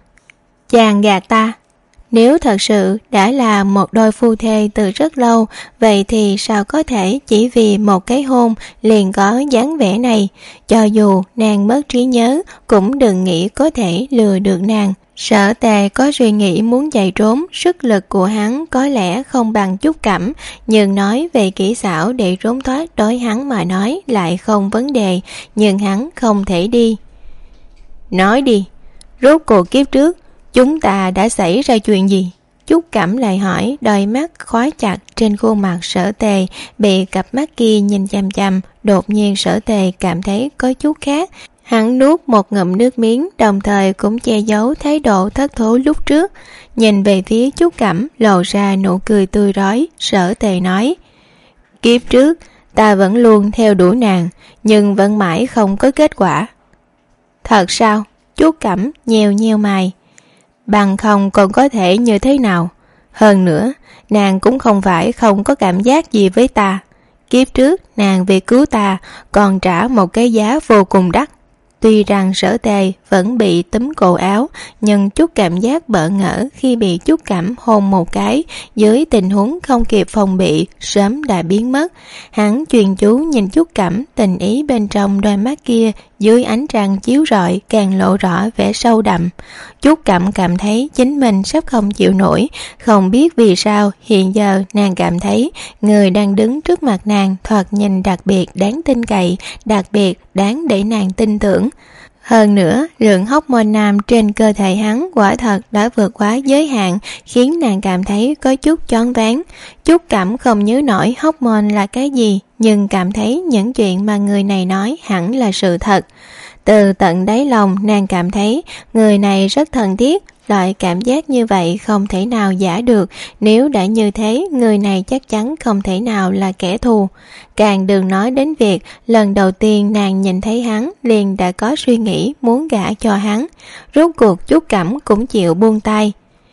chàng gạt ta? Nếu thật sự đã là một đôi phu thê từ rất lâu, vậy thì sao có thể chỉ vì một cái hôn liền có dáng vẻ này? Cho dù nàng mất trí nhớ cũng đừng nghĩ có thể lừa được nàng. Sở Tề có suy nghĩ muốn chạy trốn, sức lực của hắn có lẽ không bằng Trúc Cẩm, nhưng nói về kỹ xảo để trốn thoát đối hắn mà nói lại không vấn đề, nhưng hắn không thể đi. Nói đi, rốt cuộc kiếp trước chúng ta đã xảy ra chuyện gì? Trúc Cẩm lại hỏi, đôi mắt khóa chặt trên khuôn mặt Sở Tề bị cặp mắt kia nhìn chằm chằm. Đột nhiên Sở Tề cảm thấy có chút khác. Hắn nuốt một ngụm nước miếng, đồng thời cũng che giấu thái độ thất thố lúc trước. Nhìn về phía Trúc Cẩm lộ ra nụ cười tươi rói. Sở Tề nói: kiếp trước ta vẫn luôn theo đuổi nàng, nhưng vẫn mãi không có kết quả. Thật sao? Trúc Cẩm nheo nheo mày. Bằng không còn có thể như thế nào? Hơn nữa nàng cũng không phải không có cảm giác gì với ta. Kiếp trước nàng vì cứu ta còn trả một cái giá vô cùng đắt. Tuy rằng Sở Tề vẫn bị túm cổ áo, nhưng chút cảm giác bỡ ngỡ khi bị Trúc Cẩm hôn một cái dưới tình huống không kịp phòng bị sớm đã biến mất. Hắn chuyên chú nhìn Trúc Cẩm, tình ý bên trong đôi mắt kia dưới ánh trăng chiếu rọi càng lộ rõ vẻ sâu đậm. Trúc Cẩm cảm thấy chính mình sắp không chịu nổi. Không biết vì sao hiện giờ nàng cảm thấy người đang đứng trước mặt nàng thoạt nhìn đặc biệt đáng tin cậy, đặc biệt đáng để nàng tin tưởng. Hơn nữa, lượng hormone nam trên cơ thể hắn quả thật đã vượt quá giới hạn, khiến nàng cảm thấy có chút choáng váng. Trúc Cẩm không nhớ nổi hormone là cái gì, nhưng cảm thấy những chuyện mà người này nói hẳn là sự thật. Từ tận đáy lòng nàng cảm thấy người này rất thân thiết. Loại cảm giác như vậy không thể nào giả được. Nếu đã như thế, người này chắc chắn không thể nào là kẻ thù. Càng đừng nói đến việc lần đầu tiên nàng nhìn thấy hắn liền đã có suy nghĩ muốn gả cho hắn. Rốt cuộc Trúc Cẩm cũng chịu buông tay.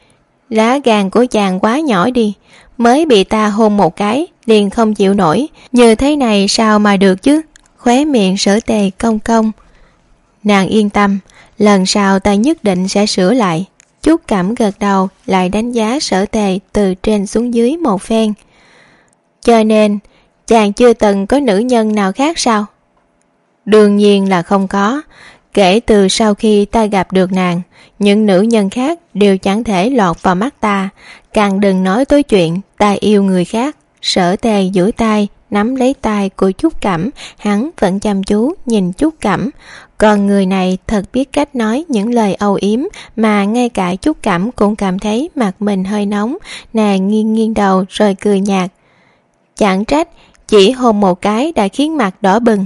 Lá gan của chàng quá nhỏ đi, mới bị ta hôn một cái liền không chịu nổi, như thế này sao mà được chứ? Khóe miệng Sở Tề cong cong. Nàng yên tâm, lần sau ta nhất định sẽ sửa lại. Trúc Cẩm gật đầu, lại đánh giá Sở Tề từ trên xuống dưới một phen. Cho nên chàng chưa từng có nữ nhân nào khác sao? Đương nhiên là không có. Kể từ sau khi ta gặp được nàng, những nữ nhân khác đều chẳng thể lọt vào mắt ta, càng đừng nói tới chuyện ta yêu người khác. Sở Tề duỗi tay nắm lấy tay của Trúc Cẩm, hắn vẫn chăm chú nhìn Trúc Cẩm. Còn người này thật biết cách nói những lời âu yếm mà ngay cả Trúc Cẩm cũng cảm thấy mặt mình hơi nóng. Nàng nghiêng nghiêng đầu rồi cười nhạt. Chẳng trách chỉ hôn một cái đã khiến mặt đỏ bừng.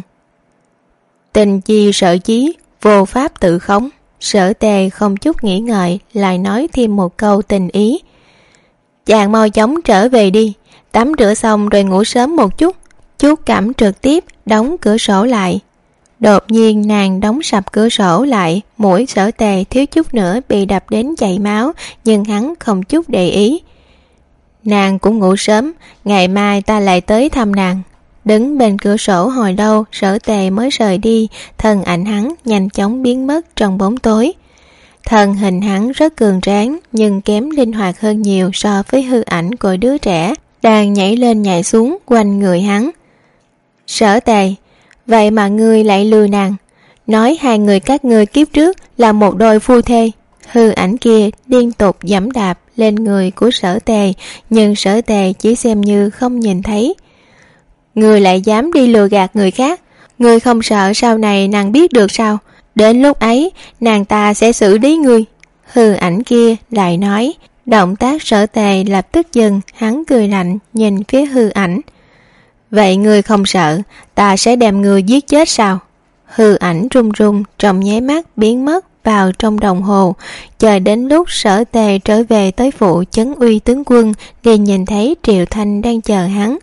Tình chi sở chí, vô pháp tự khống. Sở Tề không chút nghĩ ngợi lại nói thêm một câu tình ý. Chàng mau chóng trở về đi, tắm rửa xong rồi ngủ sớm một chút. Trúc Cẩm trực tiếp đóng cửa sổ lại. Đột nhiên nàng đóng sập cửa sổ lại, mũi Sở Tề thiếu chút nữa bị đập đến chảy máu, nhưng hắn không chút để ý. Nàng cũng ngủ sớm, ngày mai ta lại tới thăm nàng. Đứng bên cửa sổ hồi lâu, Sở Tề mới rời đi, thân ảnh hắn nhanh chóng biến mất trong bóng tối. Thân hình hắn rất cường tráng, nhưng kém linh hoạt hơn nhiều so với hư ảnh của đứa trẻ đang nhảy lên nhảy xuống quanh người hắn. Sở Tề, vậy mà ngươi lại lừa nàng, nói hai người các ngươi kiếp trước là một đôi phu thê. Hư ảnh kia liên tục giẫm đạp lên người của Sở Tề, nhưng Sở Tề chỉ xem như không nhìn thấy. Người lại dám đi lừa gạt người khác, người không sợ sau này nàng biết được sao? Đến lúc ấy nàng ta sẽ xử lý ngươi. Hư ảnh kia lại nói. Động tác Sở Tề lập tức dừng, hắn cười lạnh nhìn phía hư ảnh. Vậy ngươi không sợ ta sẽ đem ngươi giết chết sao? Hư ảnh run run trong nháy mắt biến mất vào trong đồng hồ. Chờ đến lúc Sở Tề trở về tới phủ Chấn Uy tướng quân liền nhìn thấy Triệu Thanh đang chờ hắn.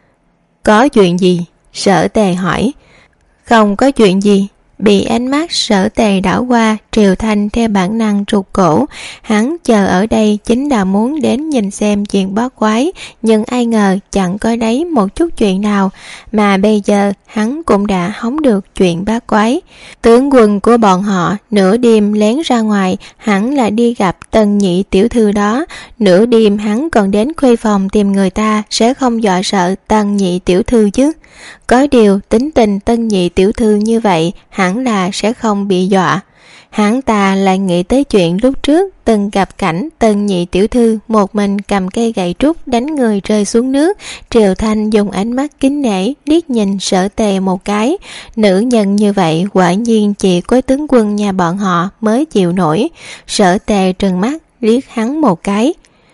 Có chuyện gì? Sở Tề hỏi. Không có chuyện gì. Bị ánh mắt Sở Tề đảo qua, Triệu Thanh theo bản năng rụt cổ. Hắn chờ ở đây chính là muốn đến nhìn xem chuyện bát quái, nhưng ai ngờ chẳng có đấy một chút chuyện nào, mà bây giờ hắn cũng đã hóng được chuyện bát quái. Tướng quân của bọn họ nửa đêm lén ra ngoài, hắn là đi gặp Tân Nhị tiểu thư đó. Nửa đêm hắn còn đến khuê phòng tìm người ta, sẽ không dọa sợ Tân Nhị tiểu thư chứ? Có điều tính tình Tân Nhị tiểu thư như vậy hẳn là sẽ không bị dọa. Hắn ta lại nghĩ tới chuyện lúc trước từng gặp cảnh Tân Nhị tiểu thư một mình cầm cây gậy trúc đánh người rơi xuống nước. Triệu Thanh dùng ánh mắt kính nể liếc nhìn Sở Tề một cái. Nữ nhân như vậy quả nhiên chỉ có tướng quân nhà bọn họ mới chịu nổi. Sở Tề trừng mắt liếc hắn một cái.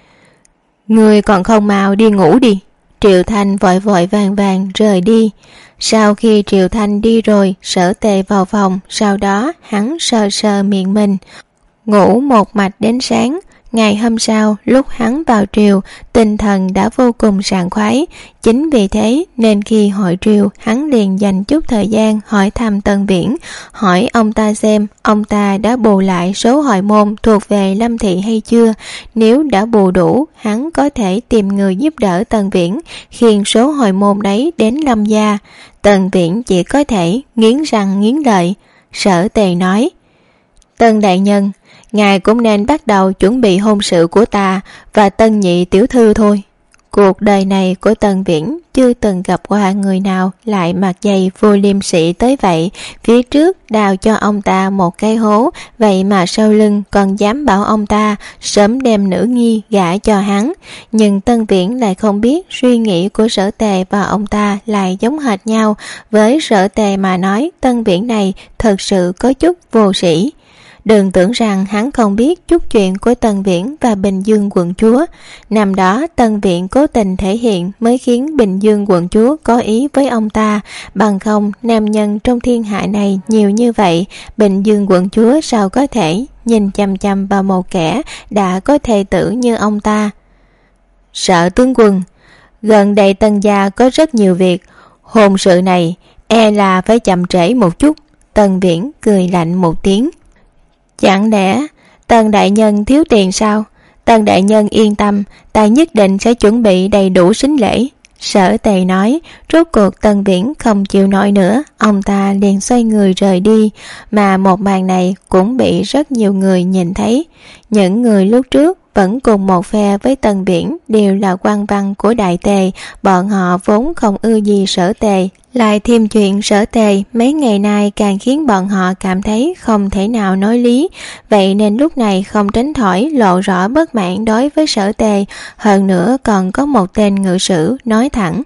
Người còn không mau đi ngủ đi. Triệu Thanh vội vội vàng vàng rời đi. Sau khi Triệu Thanh đi rồi, Sở Tề vào phòng, sau đó hắn sờ sờ miệng mình, ngủ một mạch đến sáng. Ngày hôm sau, lúc hắn vào triều, tinh thần đã vô cùng sảng khoái. Chính vì thế nên khi hội triều, hắn liền dành chút thời gian hỏi thăm Tân Viễn, hỏi ông ta xem ông ta đã bù lại số hội môn thuộc về Lâm thị hay chưa. Nếu đã bù đủ, hắn có thể tìm người giúp đỡ Tân Viễn, khiêng số hội môn đấy đến Lâm gia. Tân Viễn chỉ có thể nghiến răng nghiến lợi. Sở Tề nói, Tân đại nhân, ngài cũng nên bắt đầu chuẩn bị hôn sự của ta và Tân Nhị tiểu thư thôi. Cuộc đời này của Tân Viễn chưa từng gặp qua người nào lại mặc giày vô liêm sỉ tới vậy. Phía trước đào cho ông ta một cái hố, vậy mà sau lưng còn dám bảo ông ta sớm đem nữ nhi gả cho hắn. Nhưng Tân Viễn lại không biết suy nghĩ của Sở Tề và ông ta lại giống hệt nhau. Với Sở Tề mà nói, Tân Viễn này thật sự có chút vô sĩ. Đừng tưởng rằng hắn không biết chút chuyện của Tân Viễn và Bình Dương quận chúa. Năm đó Tân Viễn cố tình thể hiện mới khiến Bình Dương quận chúa có ý với ông ta. Bằng không, nam nhân trong thiên hạ này nhiều như vậy, Bình Dương quận chúa sao có thể nhìn chằm chằm vào một kẻ đã có thê tử như ông ta. Sở tướng quân, gần đây Tân gia có rất nhiều việc, hôn sự này e là phải chậm trễ một chút. Tân Viễn cười lạnh một tiếng. Chẳng lẽ Tần đại nhân thiếu tiền sao? Tần đại nhân yên tâm, ta nhất định sẽ chuẩn bị đầy đủ sính lễ. Sở Tề nói. Rốt cuộc Tân Viễn không chịu nổi nữa, ông ta liền xoay người rời đi. Mà một màn này cũng bị rất nhiều người nhìn thấy. Những người lúc trước vẫn cùng một phe với Tân Viễn đều là quan văn của Đại Tề. Bọn họ vốn không ưa gì Sở Tề, lại thêm chuyện Sở Tề mấy ngày nay càng khiến bọn họ cảm thấy không thể nào nói lý. Vậy nên lúc này không tránh khỏi lộ rõ bất mãn đối với Sở Tề. Hơn nữa còn có một tên ngự sử nói thẳng,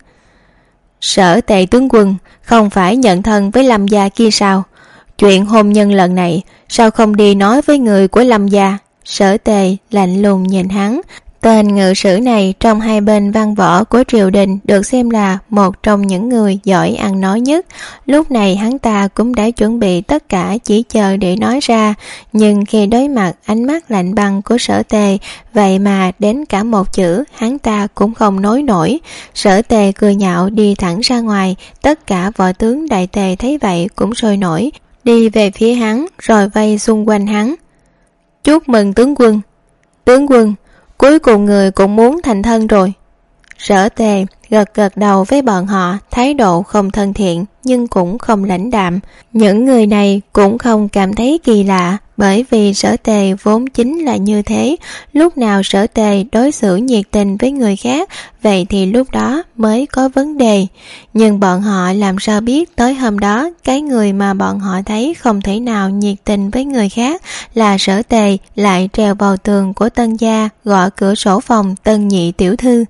Sở Tề tướng quân không phải nhận thân với Lâm gia kia sao? Chuyện hôn nhân lần này sao không đi nói với người của Lâm gia? Sở Tề lạnh lùng nhìn hắn. Tên ngự sử này trong hai bên văn võ của triều đình được xem là một trong những người giỏi ăn nói nhất. Lúc này hắn ta cũng đã chuẩn bị tất cả, chỉ chờ để nói ra. Nhưng khi đối mặt ánh mắt lạnh băng của Sở Tề, vậy mà đến cả một chữ hắn ta cũng không nói nổi. Sở Tề cười nhạo đi thẳng ra ngoài. Tất cả võ tướng Đại Tề thấy vậy cũng sôi nổi, đi về phía hắn rồi vây xung quanh hắn. Chúc mừng tướng quân. Tướng quân, cuối cùng người cũng muốn thành thân rồi. Sở Tề gật gật đầu với bọn họ, thái độ không thân thiện nhưng cũng không lãnh đạm. Những người này cũng không cảm thấy kỳ lạ, bởi vì Sở Tề vốn chính là như thế. Lúc nào Sở Tề đối xử nhiệt tình với người khác, vậy thì lúc đó mới có vấn đề. Nhưng bọn họ làm sao biết tới hôm đó, cái người mà bọn họ thấy không thể nào nhiệt tình với người khác là Sở Tề lại trèo vào tường của Tân gia, gõ cửa sổ phòng Tân nhị tiểu thư.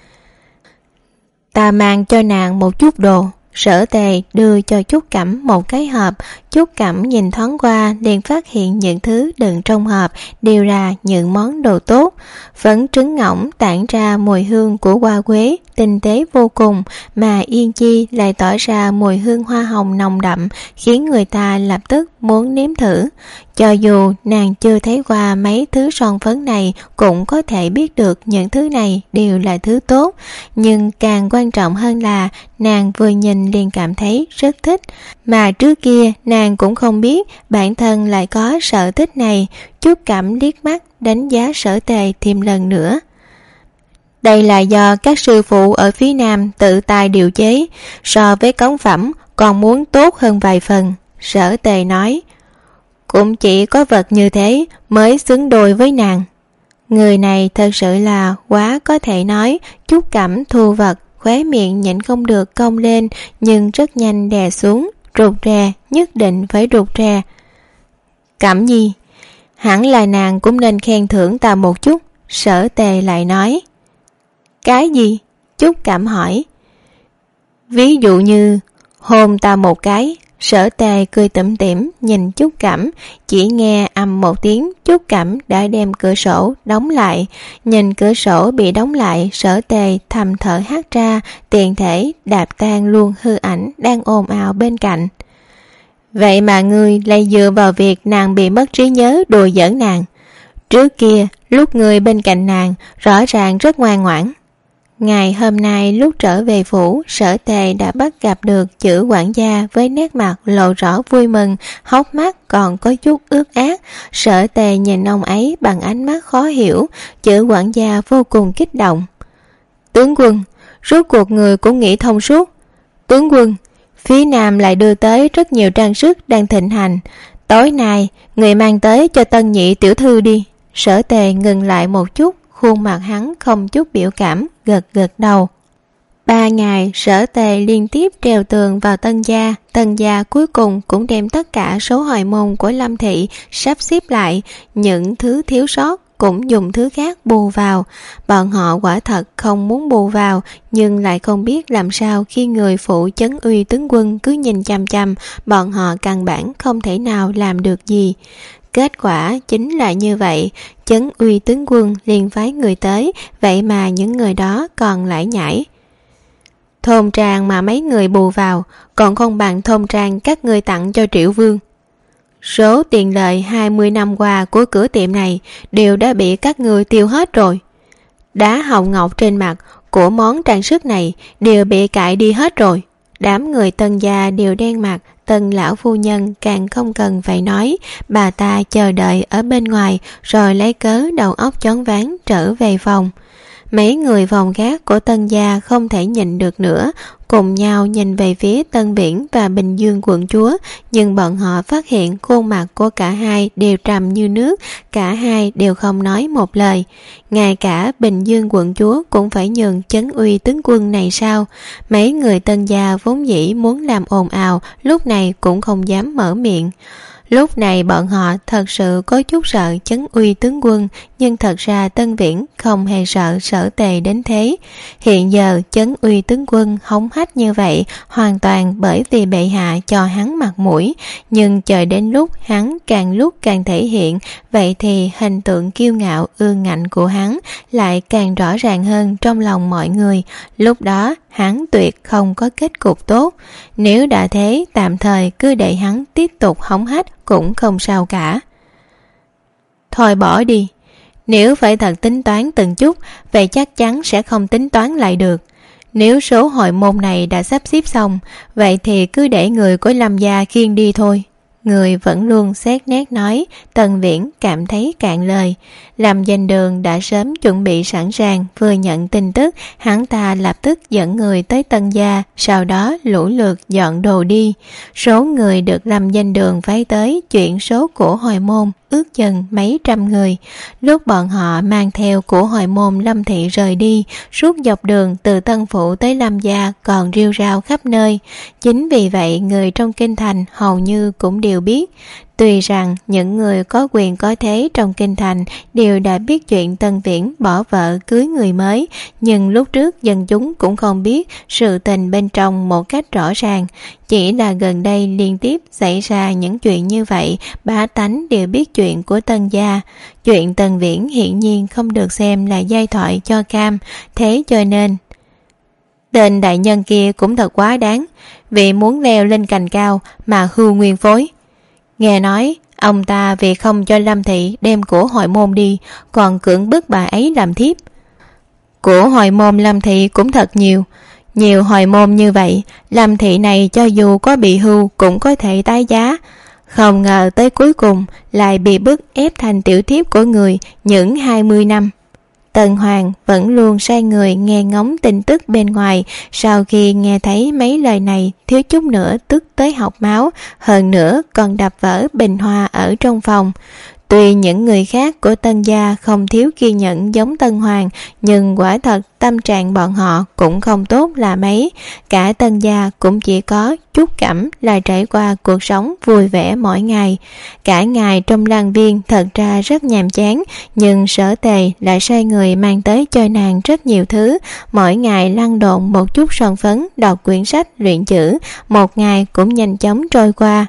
Ta mang cho nàng một chút đồ. Sở Tề đưa cho Trúc Cẩm một cái hộp. Trúc Cẩm nhìn thoáng qua liền phát hiện những thứ đựng trong hộp đều là những món đồ tốt. Phấn trứng ngỗng tản ra mùi hương của hoa quế, tinh tế vô cùng, mà yên chi lại tỏa ra mùi hương hoa hồng nồng đậm, khiến người ta lập tức muốn nếm thử. Cho dù nàng chưa thấy qua mấy thứ son phấn này, cũng có thể biết được những thứ này đều là thứ tốt. Nhưng càng quan trọng hơn là nàng vừa nhìn liền cảm thấy rất thích. Mà trước kia nàng cũng không biết bản thân lại có sở thích này. Trúc Cẩm liếc mắt đánh giá Sở Tề thêm lần nữa. Đây là do các sư phụ ở phía Nam tự tay điều chế, so với cống phẩm còn muốn tốt hơn vài phần. Sở Tề nói, cũng chỉ có vật như thế mới xứng đôi với nàng. Người này thật sự là quá có thể nói. Trúc Cẩm thu vật, khóe miệng nhịn không được cong lên, nhưng rất nhanh đè xuống. Rụt rè, nhất định phải rụt rè. Cẩm nhi, hẳn là nàng cũng nên khen thưởng ta một chút. Sở Tề lại nói. Cái gì? Trúc Cẩm hỏi. Ví dụ như hôn ta một cái. Sở Tề cười tủm tỉm nhìn Trúc Cẩm, chỉ nghe ầm một tiếng, Trúc Cẩm đã đem cửa sổ đóng lại. Nhìn cửa sổ bị đóng lại, Sở Tề thầm thở hắt ra, tiện thể đạp tan luôn hư ảnh đang ồn ào bên cạnh. Vậy mà ngươi lại dựa vào việc nàng bị mất trí nhớ đùa giỡn nàng. Trước kia, lúc ngươi bên cạnh nàng, rõ ràng rất ngoan ngoãn. Ngày hôm nay lúc trở về phủ, Sở Tề đã bắt gặp được chữ quản gia với nét mặt lộ rõ vui mừng, hốc mắt còn có chút ướt át. Sở Tề nhìn ông ấy bằng ánh mắt khó hiểu, chữ quản gia vô cùng kích động. Tướng quân, rốt cuộc người cũng nghĩ thông suốt. Tướng quân, phía Nam lại đưa tới rất nhiều trang sức đang thịnh hành. Tối nay, người mang tới cho Tân nhị tiểu thư đi. Sở Tề ngừng lại một chút, khuôn mặt hắn không chút biểu cảm, gật gật đầu. 3 ngày, Sở Tề liên tiếp trèo tường vào Tân gia cuối cùng cũng đem tất cả số hồi môn của Lâm thị sắp xếp lại, những thứ thiếu sót cũng dùng thứ khác bù vào. Bọn họ quả thật không muốn bù vào, nhưng lại không biết làm sao khi người phụ trấn uy tướng quân cứ nhìn chằm chằm, bọn họ căn bản không thể nào làm được gì. Kết quả chính là như vậy, trấn uy tướng quân liền phái người tới, vậy mà những người đó còn lải nhải. Thôn trang mà mấy người bù vào còn không bằng thôn trang các ngươi tặng cho Triệu Vương. Số tiền lợi 20 năm qua của cửa tiệm này đều đã bị các ngươi tiêu hết rồi. Đá hồng ngọc trên mặt của món trang sức này đều bị cạy đi hết rồi. Đám người Tân gia đều đen mặt. Tân lão phu nhân càng không cần phải nói, bà ta chờ đợi ở bên ngoài rồi lấy cớ đầu óc choáng váng trở về phòng. Mấy người phòng gác của Tân gia không thể nhìn được nữa, cùng nhau nhìn về phía Tân Viễn và Bình Dương quận chúa, nhưng bọn họ phát hiện khuôn mặt của cả hai đều trầm như nước, cả hai đều không nói một lời. Ngay cả Bình Dương quận chúa cũng phải nhường trấn uy tướng quân này sao? Mấy người Tân gia vốn dĩ muốn làm ồn ào, lúc này cũng không dám mở miệng. Lúc này bọn họ thật sự có chút sợ trấn uy tướng quân, nhưng thật ra Tân Viễn không hề sợ Sở Tề đến thế. Hiện giờ trấn uy tướng quân hống hách như vậy hoàn toàn bởi vì bệ hạ cho hắn mặt mũi, nhưng chờ đến lúc hắn càng lúc càng thể hiện, vậy thì hình tượng kiêu ngạo ương ngạnh của hắn lại càng rõ ràng hơn trong lòng mọi người. Lúc đó hắn tuyệt không có kết cục tốt. Nếu đã thế, tạm thời cứ để hắn tiếp tục hống hách cũng không sao cả. Thôi bỏ đi. Nếu phải thật tính toán từng chút, vậy chắc chắn sẽ không tính toán lại được. Nếu số hội môn này đã sắp xếp xong, vậy thì cứ để người của Lâm gia khiêng đi thôi. Người vẫn luôn xét nét nói. Tần Viễn cảm thấy cạn lời. Lâm Danh Đường đã sớm chuẩn bị sẵn sàng, vừa nhận tin tức hắn ta lập tức dẫn người tới Tân gia, sau đó lũ lượt dọn đồ đi. Số người được Lâm Danh Đường phái tới chuyện số của hồi môn ước chừng mấy trăm người. Lúc bọn họ mang theo của hội môn Lâm thị rời đi, suốt dọc đường từ Tân Phủ tới Lâm gia còn rêu rao khắp nơi. Chính vì vậy người trong kinh thành hầu như cũng đều biết. Tuy rằng những người có quyền có thế trong kinh thành đều đã biết chuyện Tân Viễn bỏ vợ cưới người mới, nhưng lúc trước dân chúng cũng không biết sự tình bên trong một cách rõ ràng. Chỉ là gần đây liên tiếp xảy ra những chuyện như vậy, bá tánh đều biết chuyện của Tân gia. Chuyện Tân Viễn hiển nhiên không được xem là giai thoại cho cam, thế cho nên tên đại nhân kia cũng thật quá đáng, vì muốn leo lên cành cao mà hưu nguyên phối. Nghe nói ông ta vì không cho Lâm thị đem của hội môn đi, còn cưỡng bức bà ấy làm thiếp. Của hội môn Lâm thị cũng thật nhiều hội môn như vậy, Lâm thị này cho dù có bị hưu cũng có thể tái giá. Không ngờ tới cuối cùng lại bị bức ép thành tiểu thiếp của người những 20 năm. Tần Hoàng vẫn luôn sai người nghe ngóng tin tức bên ngoài, sau khi nghe thấy mấy lời này thiếu chút nữa tức tới học máu, hơn nữa còn đập vỡ bình hoa ở trong phòng. Tuy những người khác của Tân gia không thiếu kiên nhẫn giống Tân Hoàng, nhưng quả thật tâm trạng bọn họ cũng không tốt là mấy. Cả Tân gia cũng chỉ có Trúc Cẩm là trải qua cuộc sống vui vẻ mỗi ngày. Cả ngày trong lang viên thật ra rất nhàm chán, nhưng Sở Tề lại sai người mang tới cho nàng rất nhiều thứ. Mỗi ngày lăn lộn một chút son phấn, đọc quyển sách, luyện chữ, một ngày cũng nhanh chóng trôi qua.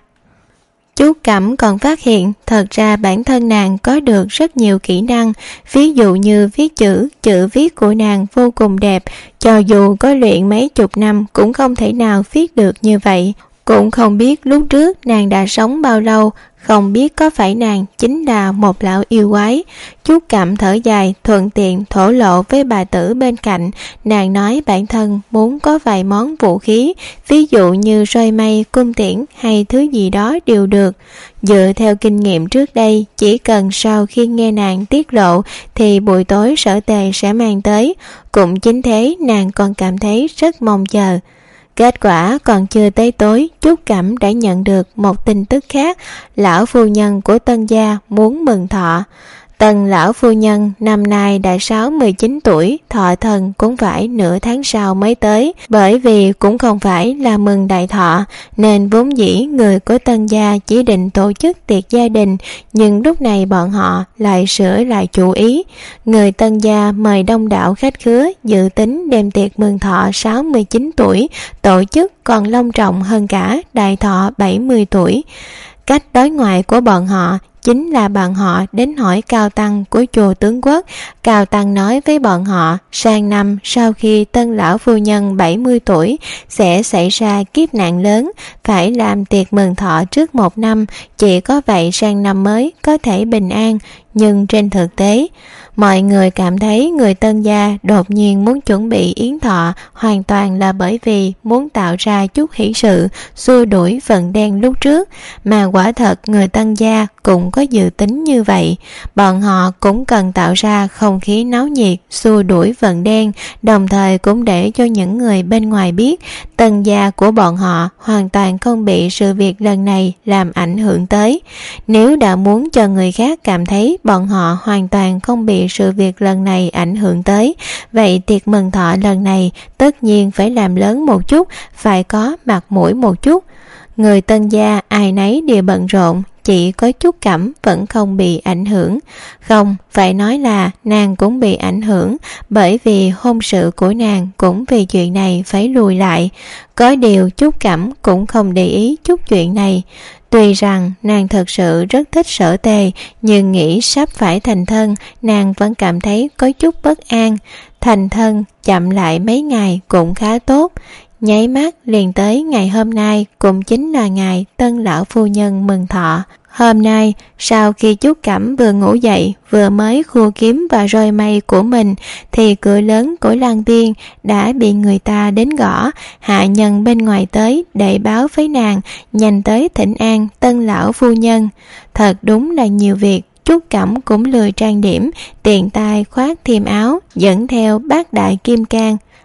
Chú Cẩm còn phát hiện thật ra bản thân nàng có được rất nhiều kỹ năng, ví dụ như viết chữ viết của nàng vô cùng đẹp, cho dù có luyện mấy chục năm cũng không thể nào viết được như vậy. Cũng không biết lúc trước nàng đã sống bao lâu, không biết có phải nàng chính là một lão yêu quái. Chú Cẩm thở dài, thuận tiện thổ lộ với bà tử bên cạnh. Nàng nói bản thân muốn có vài món vũ khí, ví dụ như roi mây, cung tiễn hay thứ gì đó đều được. Dựa theo kinh nghiệm trước đây, chỉ cần sau khi nghe nàng tiết lộ thì buổi tối Sở Tề sẽ mang tới. Cũng chính thế nàng còn cảm thấy rất mong chờ. Kết quả còn chưa tới tối, Trúc Cẩm đã nhận được một tin tức khác. Lão phu nhân của Tân gia muốn mừng thọ. Tân lão phu nhân năm nay đã 69 tuổi, thọ thần cũng phải nửa tháng sau mới tới. Bởi vì cũng không phải là mừng đại thọ, nên vốn dĩ người của Tân gia chỉ định tổ chức tiệc gia đình, nhưng lúc này bọn họ lại sửa lại chủ ý. Người Tân gia mời đông đảo khách khứa, dự tính đem tiệc mừng thọ 69 tuổi, tổ chức còn long trọng hơn cả đại thọ 70 tuổi. Cách đối ngoại của bọn họ chính là bọn họ đến hỏi Cao Tăng của chùa Tướng Quốc. Cao Tăng nói với bọn họ sang năm sau khi Tân lão phu nhân 70 tuổi sẽ xảy ra kiếp nạn lớn, phải làm tiệc mừng thọ trước 1 năm, chỉ có vậy sang năm mới có thể bình an. Nhưng trên thực tế, mọi người cảm thấy người Tân gia đột nhiên muốn chuẩn bị yến thọ hoàn toàn là bởi vì muốn tạo ra chút hỷ sự, xua đuổi vận đen lúc trước. Mà quả thật người Tân gia cũng có dự tính như vậy. Bọn họ cũng cần tạo ra không khí náo nhiệt, xua đuổi vận đen, đồng thời cũng để cho những người bên ngoài biết Tân gia của bọn họ hoàn toàn không bị sự việc lần này làm ảnh hưởng tới. Nếu đã muốn cho người khác cảm thấy bọn họ hoàn toàn không bị sự việc lần này ảnh hưởng tới, vậy tiệc mừng thọ lần này tất nhiên phải làm lớn một chút, phải có mặt mũi một chút. Người Tân gia ai nấy đều bận rộn, chỉ có Trúc Cẩm vẫn không bị ảnh hưởng. Không, phải nói là nàng cũng bị ảnh hưởng, bởi vì hôn sự của nàng cũng vì chuyện này phải lùi lại. Có điều Trúc Cẩm cũng không để ý chút chuyện này. Tuy rằng nàng thật sự rất thích Sở Tề, nhưng nghĩ sắp phải thành thân, nàng vẫn cảm thấy có chút bất an. Thành thân chậm lại mấy ngày cũng khá tốt. Nháy mắt liền tới ngày hôm nay, cũng chính là ngày Tân lão phu nhân mừng thọ. Hôm nay, sau khi Trúc Cẩm vừa ngủ dậy, vừa mới khua kiếm và roi mây của mình, thì cửa lớn của lang viên đã bị người ta đến gõ. Hạ nhân bên ngoài tới để báo với nàng nhanh tới thỉnh an Tân lão phu nhân. Thật đúng là nhiều việc. Trúc Cẩm cũng lười trang điểm, tiện tay khoác thêm áo, dẫn theo bát đại kim cang,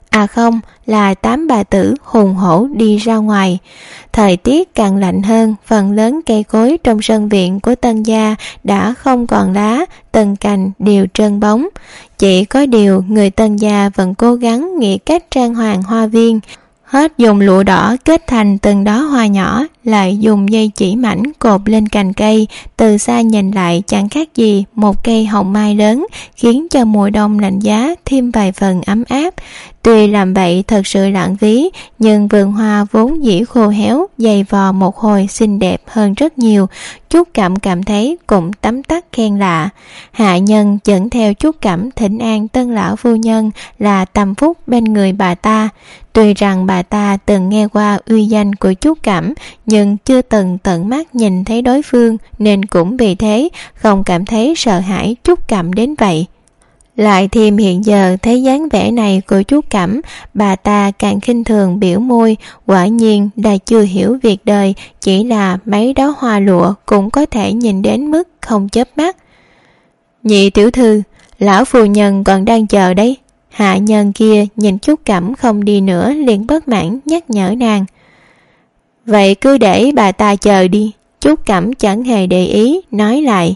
À không, là 8 bà tử hùng hổ đi ra ngoài. Thời tiết càng lạnh hơn, phần lớn cây cối trong sân viện của Tân gia đã không còn lá, từng cành đều trơn bóng. Chỉ có điều người Tân gia vẫn cố gắng nghĩ cách trang hoàng hoa viên. Hết dùng lụa đỏ kết thành từng đóa hoa nhỏ, lại dùng dây chỉ mảnh cột lên cành cây, từ xa nhìn lại chẳng khác gì một cây hồng mai lớn, khiến cho mùa đông lạnh giá thêm vài phần ấm áp. Tuy làm vậy thật sự lãng phí, nhưng vườn hoa vốn dĩ khô héo, dày vò một hồi xinh đẹp hơn rất nhiều. Trúc Cẩm cảm thấy cũng tấm tắc khen lạ. Hạ nhân dẫn theo Trúc Cẩm thỉnh an Tân lão phu nhân là tâm phúc bên người bà ta. Tuy rằng bà ta từng nghe qua uy danh của Trúc Cẩm, nhưng chưa từng tận mắt nhìn thấy đối phương, nên cũng vì thế không cảm thấy sợ hãi Trúc Cẩm đến vậy. Lại thêm hiện giờ thấy dáng vẻ này của Trúc Cẩm, bà ta càng khinh thường biểu môi, quả nhiên là chưa hiểu việc đời, chỉ là mấy đóa hoa lụa cũng có thể nhìn đến mức không chớp mắt. Nhị tiểu thư, lão phu nhân còn đang chờ đấy. Hạ nhân kia nhìn Trúc Cẩm không đi nữa liền bất mãn nhắc nhở nàng. Vậy cứ để bà ta chờ đi. Trúc Cẩm chẳng hề để ý, nói lại.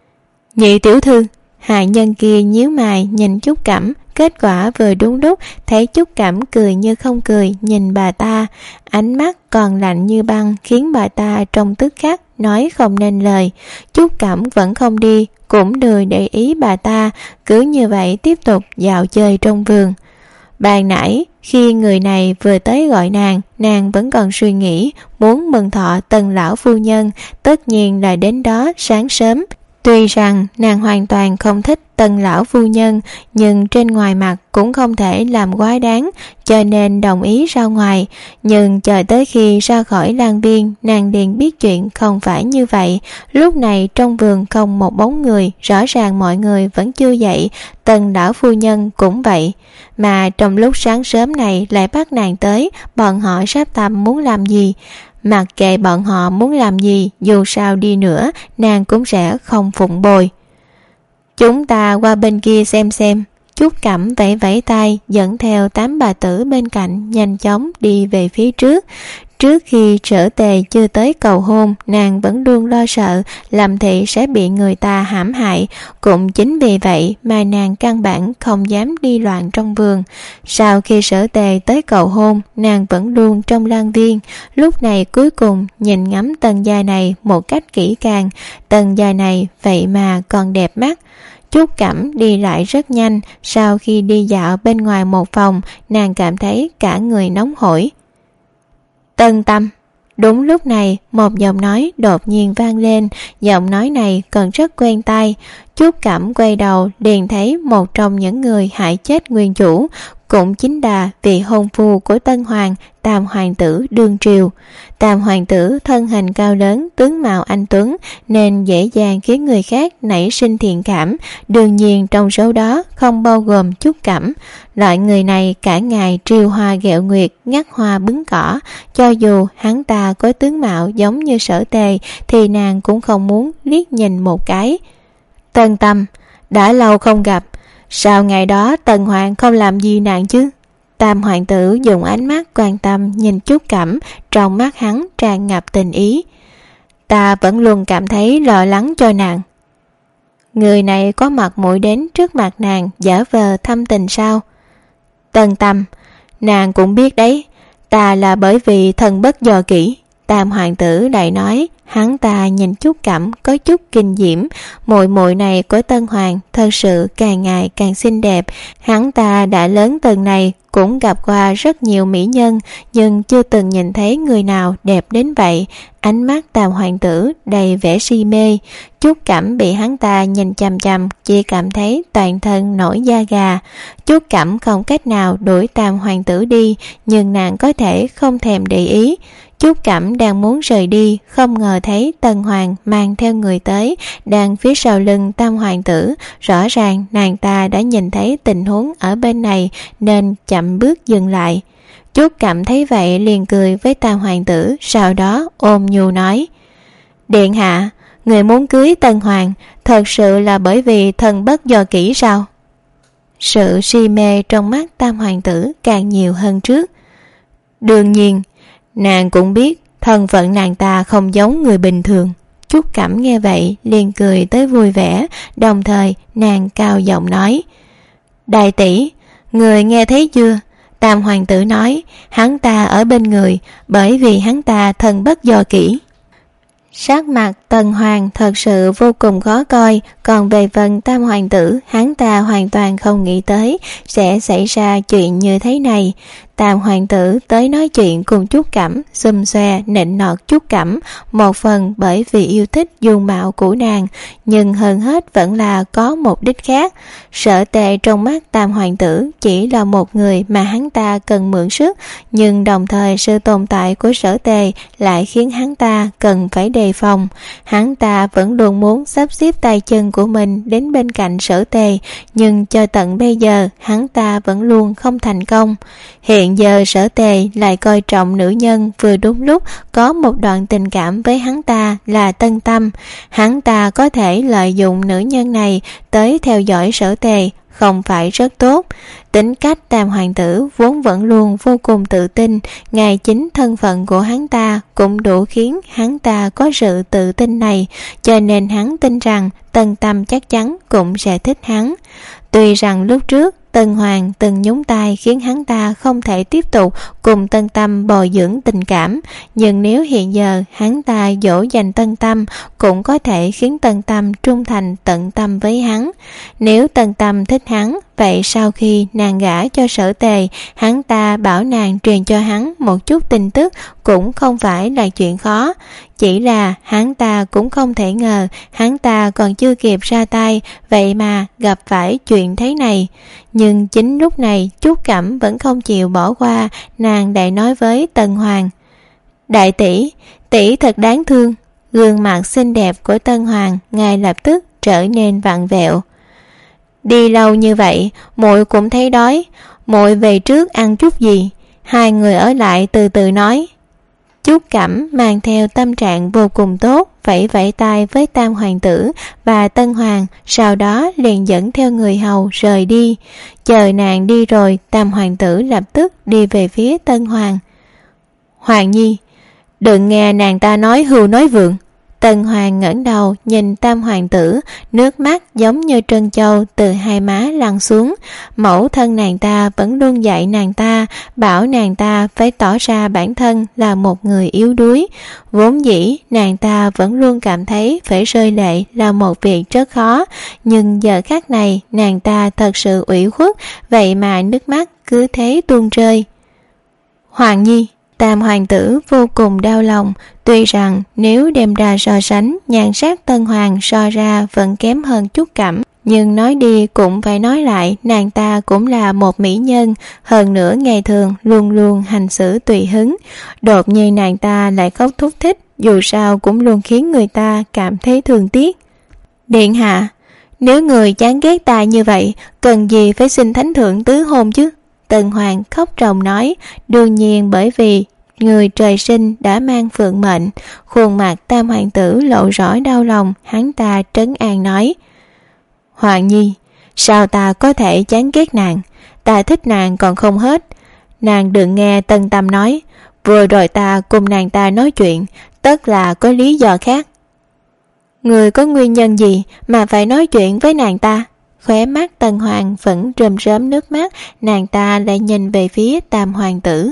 Nhị tiểu thư. Hạ nhân kia nhíu mày nhìn Trúc Cẩm, kết quả vừa đúng lúc thấy Trúc Cẩm cười như không cười nhìn bà ta, ánh mắt còn lạnh như băng khiến bà ta trong tức khắc nói không nên lời. Trúc Cẩm vẫn không đi, cũng lười để ý bà ta, cứ như vậy tiếp tục dạo chơi trong vườn. Ban nãy khi người này vừa tới gọi nàng vẫn còn suy nghĩ muốn mừng thọ Tần lão phu nhân, tất nhiên là đến đó sáng sớm. Tuy rằng nàng hoàn toàn không thích Tần lão phu nhân, nhưng trên ngoài mặt cũng không thể làm quá đáng, cho nên đồng ý ra ngoài. Nhưng chờ tới khi ra khỏi Lan Viên, nàng liền biết chuyện không phải như vậy. Lúc này trong vườn không một bóng người, rõ ràng mọi người vẫn chưa dậy, Tần lão phu nhân cũng vậy. Mà trong lúc sáng sớm này lại bắt nàng tới, bọn họ sắp tâm muốn làm gì? Mặc kệ bọn họ muốn làm gì, dù sao đi nữa, nàng cũng sẽ không phụng bồi. Chúng ta qua bên kia xem. Trúc Cẩm vẫy vẫy tay, dẫn theo 8 bà tử bên cạnh nhanh chóng đi về phía trước. Trước khi Sở Tề chưa tới cầu hôn, nàng vẫn luôn lo sợ Lâm Thị sẽ bị người ta hãm hại. Cũng chính vì vậy mà nàng căn bản không dám đi loạn trong vườn. Sau khi Sở Tề tới cầu hôn, nàng vẫn luôn trong Lan Viên. Lúc này cuối cùng nhìn ngắm Tần gia này một cách kỹ càng. Tần gia này vậy mà còn đẹp mắt. Trúc Cẩm đi lại rất nhanh. Sau khi đi dạo bên ngoài một phòng, nàng cảm thấy cả người nóng hổi. Tân Tâm. Đúng lúc này một giọng nói đột nhiên vang lên, giọng nói này còn rất quen tai. Trúc Cẩm quay đầu liền thấy một trong những người hại chết nguyên chủ, cũng chính là vị hôn phu của Tân Hoàng, Tam hoàng tử đương triều. Tam hoàng tử thân hình cao lớn, tướng mạo anh tuấn nên dễ dàng khiến người khác nảy sinh thiện cảm, đương nhiên trong số đó không bao gồm Trúc Cẩm. Loại người này cả ngày triều hoa ghẹo nguyệt, ngắt hoa bứng cỏ, cho dù hắn ta có tướng mạo giống như Sở Tề thì nàng cũng không muốn liếc nhìn một cái. Tân Tâm, đã lâu không gặp, sao ngày đó Tần Hoàng không làm gì nàng chứ? Tam hoàng tử dùng ánh mắt quan tâm nhìn Trúc Cẩm, trong mắt hắn tràn ngập tình ý. Ta vẫn luôn cảm thấy lo lắng cho nàng. Người này có mặt mũi đến trước mặt nàng giả vờ thâm tình sao? Tân Tâm, nàng cũng biết đấy, ta là bởi vì thần bất do kỹ. Tam hoàng tử lại nói. Hắn ta nhìn Trúc Cẩm có chút kinh diễm, muội muội này của Tân Hoàng thật sự càng ngày càng xinh đẹp. Hắn ta đã lớn từng này cũng gặp qua rất nhiều mỹ nhân, nhưng chưa từng nhìn thấy người nào đẹp đến vậy. Ánh mắt Tam hoàng tử đầy vẻ si mê. Trúc Cẩm bị hắn ta nhìn chằm chằm, chỉ cảm thấy toàn thân nổi da gà. Trúc Cẩm không cách nào đuổi Tam hoàng tử đi, nhưng nàng có thể không thèm để ý. Trúc Cẩm đang muốn rời đi, không ngờ thấy Tần Hoàng mang theo người tới, đang phía sau lưng Tam hoàng tử. Rõ ràng nàng ta đã nhìn thấy tình huống ở bên này nên chậm bước dừng lại. Trúc Cẩm thấy vậy liền cười với Tam hoàng tử, sau đó ôm nhu nói: Điện hạ, người muốn cưới Tần Hoàng thật sự là bởi vì thần bất do kỹ sao? Sự si mê trong mắt tam hoàng tử càng nhiều hơn trước. Đương nhiên, nàng cũng biết thân phận nàng ta không giống người bình thường. Trúc Cẩm nghe vậy liền cười tới vui vẻ, đồng thời nàng cao giọng nói: Đại tỷ, người nghe thấy chưa? Tam hoàng tử nói hắn ta ở bên người bởi vì hắn ta thân bất do kỷ. Sắc mặt Tần Hoàng thật sự vô cùng khó coi, còn về phần tam hoàng tử, hắn ta hoàn toàn không nghĩ tới sẽ xảy ra chuyện như thế này. Tam hoàng tử tới nói chuyện cùng Trúc Cẩm, xum xoe nịnh nọt Trúc Cẩm, một phần bởi vì yêu thích dung mạo của nàng, nhưng hơn hết vẫn là có mục đích khác. Sở Tề trong mắt tam hoàng tử chỉ là một người mà hắn ta cần mượn sức, nhưng đồng thời sự tồn tại của Sở Tề lại khiến hắn ta cần phải đề phòng. Hắn ta vẫn luôn muốn sắp xếp tay chân của mình đến bên cạnh Sở Tề, nhưng cho tận bây giờ hắn ta vẫn luôn không thành công. Hiện giờ Sở Tề lại coi trọng nữ nhân vừa đúng lúc có một đoạn tình cảm với hắn ta là Tân Tâm. Hắn ta có thể lợi dụng nữ nhân này tới theo dõi Sở Tề, không phải rất tốt. Tính cách tam hoàng tử vốn vẫn luôn vô cùng tự tin, ngay chính thân phận của hắn ta cũng đủ khiến hắn ta có sự tự tin này, cho nên hắn tin rằng Tân Tâm chắc chắn cũng sẽ thích hắn. Tuy rằng lúc trước Tân Hoàng từng nhúng tay khiến hắn ta không thể tiếp tục cùng Tân Tâm bồi dưỡng tình cảm, nhưng nếu hiện giờ hắn ta dỗ dành Tân Tâm cũng có thể khiến Tân Tâm trung thành tận tâm với hắn. Nếu Tân Tâm thích hắn, vậy sau khi nàng gả cho Sở Tề, hắn ta bảo nàng truyền cho hắn một chút tin tức cũng không phải là chuyện khó. Chỉ là hắn ta cũng không thể ngờ hắn ta còn chưa kịp ra tay, vậy mà gặp phải chuyện thế này. Nhưng chính lúc này Trúc Cẩm vẫn không chịu bỏ qua, nàng lại nói với Tần Hoàng: Đại tỷ, tỷ thật đáng thương. Gương mặt xinh đẹp của Tân Hoàng ngay lập tức trở nên vặn vẹo. Đi lâu như vậy, muội cũng thấy đói, muội về trước ăn chút gì, hai người ở lại từ từ nói. Trúc Cẩm mang theo tâm trạng vô cùng tốt, vẫy vẫy tay với tam hoàng tử và Tân Hoàng, sau đó liền dẫn theo người hầu rời đi. Chờ nàng đi rồi, tam hoàng tử lập tức đi về phía Tân Hoàng. Hoàng nhi, đừng nghe nàng ta nói hưu nói vượng. Tân Hoàng ngẩng đầu nhìn tam hoàng tử, nước mắt giống như trân châu từ hai má lăn xuống. Mẫu thân nàng ta vẫn luôn dạy nàng ta, bảo nàng ta phải tỏ ra bản thân là một người yếu đuối. Vốn dĩ nàng ta vẫn luôn cảm thấy phải rơi lệ là một việc rất khó, nhưng giờ khắc này nàng ta thật sự ủy khuất, vậy mà nước mắt cứ thế tuôn rơi. Hoàng nhi, tam hoàng tử vô cùng đau lòng. Tuy rằng nếu đem ra so sánh, nhan sắc Tân Hoàng so ra vẫn kém hơn Trúc Cẩm, nhưng nói đi cũng phải nói lại, nàng ta cũng là một mỹ nhân, hơn nữa ngày thường luôn luôn hành xử tùy hứng. Đột nhiên nàng ta lại khóc thúc thích, dù sao cũng luôn khiến người ta cảm thấy thương tiếc. Điện hạ, nếu người chán ghét ta như vậy, cần gì phải xin thánh thượng tứ hôn chứ? Tân Hoàng khóc ròng nói, đương nhiên bởi vì người trời sinh đã mang phượng mệnh. Khuôn mặt tam hoàng tử lộ rõ đau lòng, hắn ta trấn an nói: Hoàng nhi, sao ta có thể chán ghét nàng? Ta thích nàng còn không hết. Nàng đừng nghe Tân Tâm nói, vừa rồi ta cùng nàng ta nói chuyện, tất là có lý do khác. Người có nguyên nhân gì mà phải nói chuyện với nàng ta? Khóe mắt Tân Hoàng vẫn rơm rớm nước mắt, nàng ta lại nhìn về phía tam hoàng tử.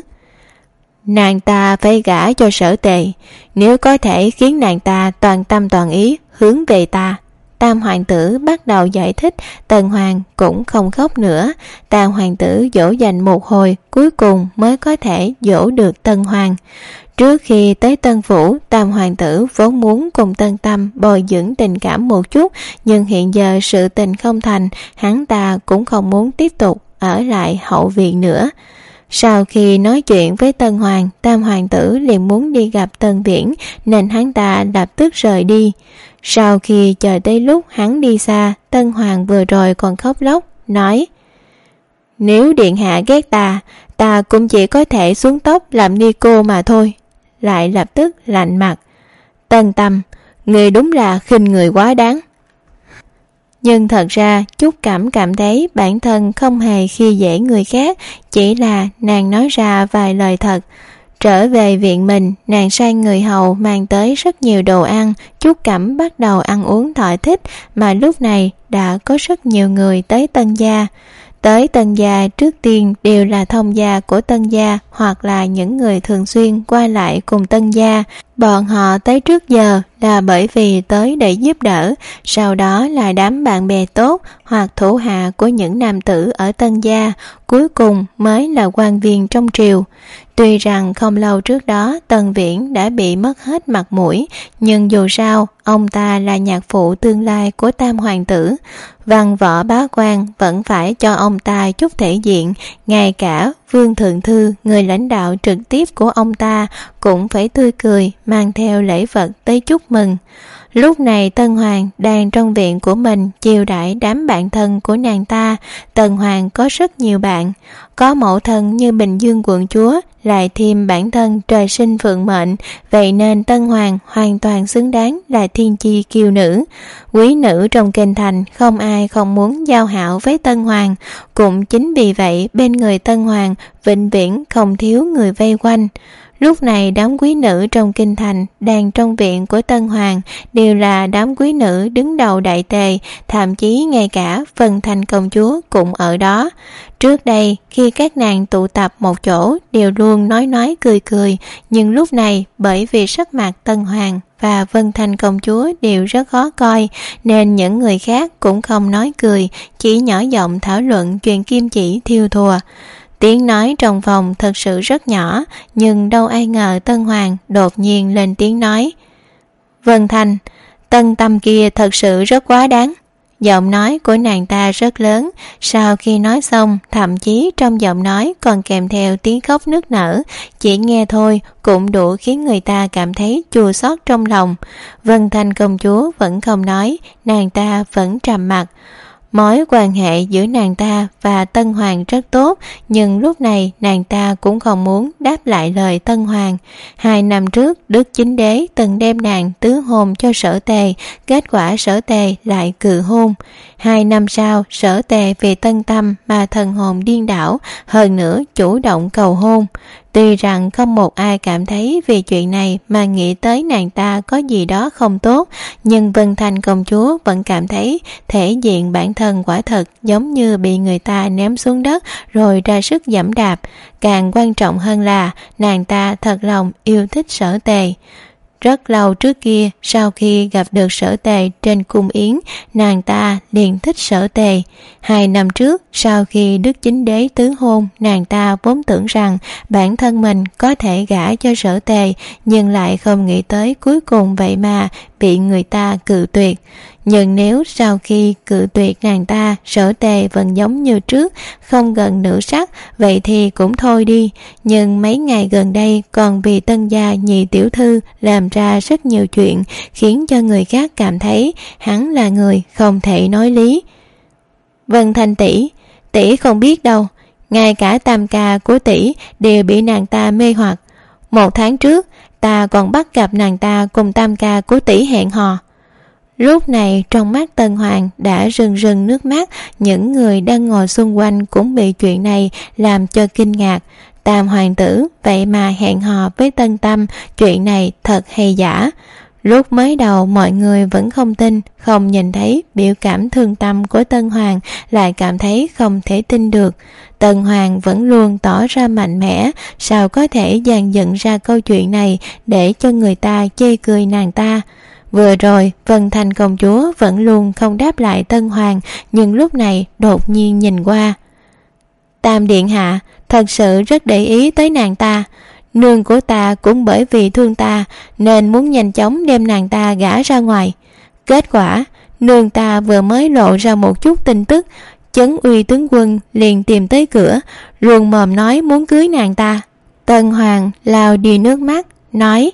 Nàng ta phải gả cho Sở Tề, nếu có thể khiến nàng ta toàn tâm toàn ý hướng về ta. Tam hoàng tử bắt đầu giải thích, Tân Hoàng cũng không khóc nữa. Tam hoàng tử dỗ dành một hồi, cuối cùng mới có thể dỗ được Tân Hoàng. Trước khi tới Tân Phủ, tam hoàng tử vốn muốn cùng Tân Tâm bồi dưỡng tình cảm một chút, nhưng hiện giờ sự tình không thành, hắn ta cũng không muốn tiếp tục ở lại hậu viện nữa. Sau khi nói chuyện với Tân Hoàng, tam hoàng tử liền muốn đi gặp Tân Viễn, nên hắn ta lập tức rời đi. Sau khi chờ tới lúc hắn đi xa, Tân Hoàng vừa rồi còn khóc lóc, nói: Nếu điện hạ ghét ta cũng chỉ có thể xuống tóc làm ni cô mà thôi. Lại lập tức lạnh mặt: Tân Tâm, người đúng là khinh người quá đáng. Nhưng thật ra Trúc Cẩm cảm thấy bản thân không hề khi dễ người khác, chỉ là nàng nói ra vài lời thật. Trở về viện mình, nàng sai người hầu mang tới rất nhiều đồ ăn. Trúc Cẩm bắt đầu ăn uống thỏa thích, mà lúc này đã có rất nhiều người tới Tân gia. Tới Tân gia trước tiên đều là thông gia của Tân gia hoặc là những người thường xuyên qua lại cùng Tân gia. Bọn họ tới trước giờ là bởi vì tới để giúp đỡ, sau đó là đám bạn bè tốt hoặc thủ hạ của những nam tử ở Tân gia, cuối cùng mới là quan viên trong triều. Tuy rằng không lâu trước đó Tần Viễn đã bị mất hết mặt mũi, nhưng dù sao ông ta là nhạc phụ tương lai của tam hoàng tử. Văn võ bá quan vẫn phải cho ông ta chút thể diện, ngay cả Vương Thượng Thư, người lãnh đạo trực tiếp của ông ta, cũng phải tươi cười mang theo lễ vật tới chúc mừng. Lúc này Tân Hoàng đang trong viện của mình chiêu đãi đám bạn thân của nàng ta. Tân Hoàng có rất nhiều bạn, có mẫu thân như Bình Dương quận chúa, lại thêm bản thân trời sinh phượng mệnh, vậy nên Tân Hoàng hoàn toàn xứng đáng là thiên chi kiều nữ. Quý nữ trong kinh thành không ai không muốn giao hảo với Tân Hoàng, cũng chính vì vậy bên người Tân Hoàng vĩnh viễn không thiếu người vây quanh. Lúc này đám quý nữ trong kinh thành đang trong viện của Tân Hoàng đều là đám quý nữ đứng đầu đại tề, thậm chí ngay cả Vân Thành công chúa cũng ở đó. Trước đây khi các nàng tụ tập một chỗ đều luôn nói cười, nhưng lúc này bởi vì sắc mặt Tân Hoàng và Vân Thành công chúa đều rất khó coi, nên những người khác cũng không nói cười, chỉ nhỏ giọng thảo luận chuyện kim chỉ thiêu thùa. Tiếng nói trong phòng thật sự rất nhỏ, nhưng đâu ai ngờ Tân Hoàng đột nhiên lên tiếng nói: Vân Thành, Tân Tâm kia thật sự rất quá đáng. Giọng nói của nàng ta rất lớn, sau khi nói xong thậm chí trong giọng nói còn kèm theo tiếng khóc nức nở, chỉ nghe thôi cũng đủ khiến người ta cảm thấy chua xót trong lòng. Vân Thành công chúa vẫn không nói, nàng ta vẫn trầm mặc. Mối quan hệ giữa nàng ta và Tân Hoàng rất tốt, nhưng lúc này nàng ta cũng không muốn đáp lại lời Tân Hoàng. 2 năm trước, Đức Chính Đế từng đem nàng tứ hôn cho Sở Tề, kết quả Sở Tề lại cự hôn. 2 năm sau, Sở Tề vì Tân Tâm mà thần hồn điên đảo, hơn nữa chủ động cầu hôn. Tuy rằng không một ai cảm thấy vì chuyện này mà nghĩ tới nàng ta có gì đó không tốt, nhưng Vân Thành công chúa vẫn cảm thấy thể diện bản thân quả thật giống như bị người ta ném xuống đất rồi ra sức giẫm đạp. Càng quan trọng hơn là nàng ta thật lòng yêu thích Sở Tề. Rất lâu trước kia, sau khi gặp được Sở Tề trên cung yến, nàng ta liền thích Sở Tề. 2 năm trước, sau khi Đức Chính Đế tứ hôn, nàng ta vốn tưởng rằng bản thân mình có thể gả cho Sở Tề, nhưng lại không nghĩ tới cuối cùng vậy mà bị người ta cự tuyệt. Nhưng nếu sau khi cự tuyệt nàng ta, Sở Tề vẫn giống như trước, không gần nữ sắc, vậy thì cũng thôi đi. Nhưng mấy ngày gần đây còn vì Tân gia nhị tiểu thư làm ra rất nhiều chuyện, khiến cho người khác cảm thấy hắn là người không thể nói lý. Vân Thành tỷ không biết đâu, ngay cả tam ca của tỷ đều bị nàng ta mê hoặc. 1 tháng trước, ta còn bắt gặp nàng ta cùng tam ca của tỷ hẹn hò. Lúc này trong mắt Tân Hoàng đã rưng rưng nước mắt, những người đang ngồi xung quanh cũng bị chuyện này làm cho kinh ngạc. Tam hoàng tử vậy mà hẹn hò với Tân Tâm, chuyện này thật hay giả? Lúc mới đầu mọi người vẫn không tin, không nhìn thấy biểu cảm thương tâm của Tân Hoàng lại cảm thấy không thể tin được. Tân Hoàng vẫn luôn tỏ ra mạnh mẽ, sao có thể dàn dựng ra câu chuyện này để cho người ta chê cười nàng ta. Vừa rồi Vân Thành công chúa vẫn luôn không đáp lại Tân Hoàng, nhưng lúc này đột nhiên nhìn qua. Tam điện hạ thật sự rất để ý tới nàng ta. Nương của ta cũng bởi vì thương ta nên muốn nhanh chóng đem nàng ta gả ra ngoài. Kết quả nương ta vừa mới lộ ra một chút tin tức, Chấn Uy tướng quân liền tìm tới cửa, ruồng mồm nói muốn cưới nàng ta. Tân Hoàng lau đi nước mắt, nói: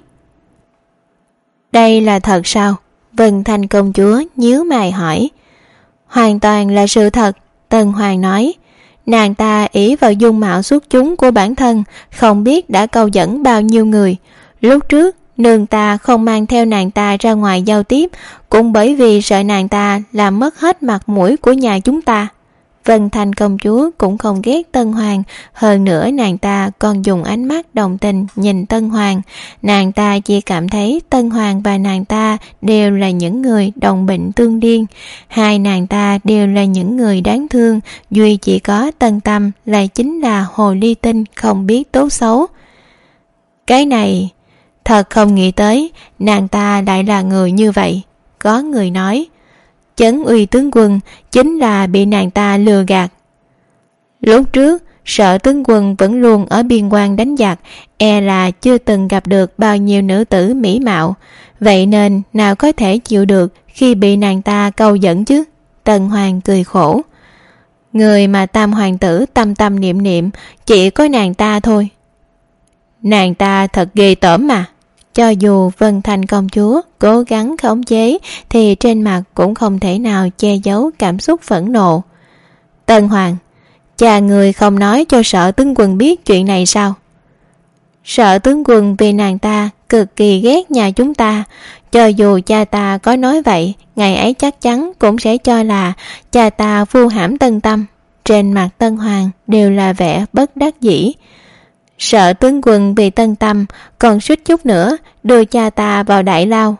Đây là thật sao? Vân Thành công chúa nhíu mày hỏi. Hoàn toàn là sự thật, Tân Hoàng nói. Nàng ta ỷ vào dung mạo xuất chúng của bản thân, không biết đã câu dẫn bao nhiêu người. Lúc trước nương ta không mang theo nàng ta ra ngoài giao tiếp, cũng bởi vì sợ nàng ta làm mất hết mặt mũi của nhà chúng ta. Vân Thành công chúa cũng không ghét Tân Hoàng, hơn nữa nàng ta còn dùng ánh mắt đồng tình nhìn Tân Hoàng. Nàng ta chỉ cảm thấy Tân Hoàng và nàng ta đều là những người đồng bệnh tương điên. Hai nàng ta đều là những người đáng thương, duy chỉ có Tân Tâm lại chính là hồ ly tinh không biết tốt xấu. Cái này, thật không nghĩ tới, nàng ta lại là người như vậy. Có người nói, Chấn Uy tướng quân chính là bị nàng ta lừa gạt. Lúc trước, Sở tướng quân vẫn luôn ở biên quan đánh giặc, e là chưa từng gặp được bao nhiêu nữ tử mỹ mạo, vậy nên nào có thể chịu được khi bị nàng ta câu dẫn chứ. Tần Hoàng cười khổ. Người mà tam hoàng tử tâm tâm niệm niệm chỉ có nàng ta thôi. Nàng ta thật ghê tởm mà. Cho dù Vân Thành công chúa cố gắng khống chế thì trên mặt cũng không thể nào che giấu cảm xúc phẫn nộ. Tân Hoàng, cha người không nói cho Sở tướng quân biết chuyện này sao? Sở tướng quân vì nàng ta cực kỳ ghét nhà chúng ta. Cho dù cha ta có nói vậy, ngày ấy chắc chắn cũng sẽ cho là cha ta vu hãm Tân Tâm. Trên mặt Tân Hoàng đều là vẻ bất đắc dĩ. Sở tướng quân vì Tân Tâm còn suýt chút nữa đưa cha ta vào đại lao.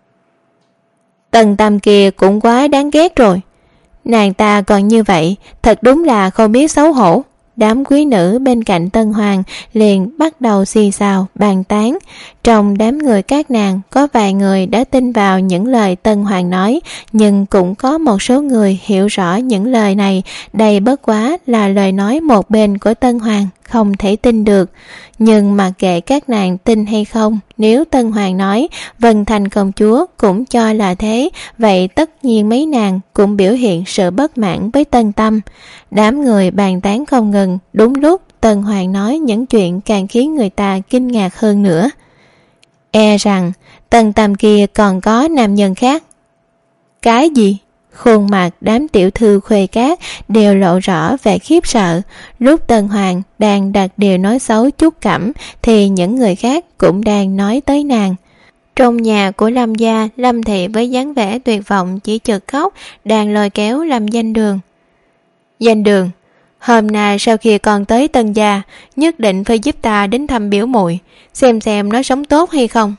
Tân Tâm kia cũng quá đáng ghét rồi. Nàng ta còn như vậy, thật đúng là không biết xấu hổ. Đám quý nữ bên cạnh Tân Hoàng liền bắt đầu xì xào bàn tán. Trong đám người các nàng có vài người đã tin vào những lời Tân Hoàng nói, nhưng cũng có một số người hiểu rõ những lời này đây bất quá là lời nói một bên của Tân Hoàng, không thể tin được. Nhưng mặc kệ các nàng tin hay không, nếu Tân Hoàng nói Vân Thành công chúa cũng cho là thế, vậy tất nhiên mấy nàng cũng biểu hiện sự bất mãn với Tân Tâm. Đám người bàn tán không ngừng. Đúng lúc Tân Hoàng nói những chuyện càng khiến người ta kinh ngạc hơn nữa. E rằng Tân Tâm kia còn có nam nhân khác. Cái gì? Khuôn mặt đám tiểu thư Khuê Cát đều lộ rõ vẻ khiếp sợ. Lúc Tân Hoàng đang đặt điều nói xấu Trúc Cẩm thì những người khác cũng đang nói tới nàng. Trong nhà của Lâm gia, Lâm thị với dáng vẻ tuyệt vọng chỉ chực khóc đang lôi kéo Lâm Danh Đường. Danh Đường, hôm nay sau khi con tới Tân gia, nhất định phải giúp ta đến thăm biểu muội, xem nó sống tốt hay không.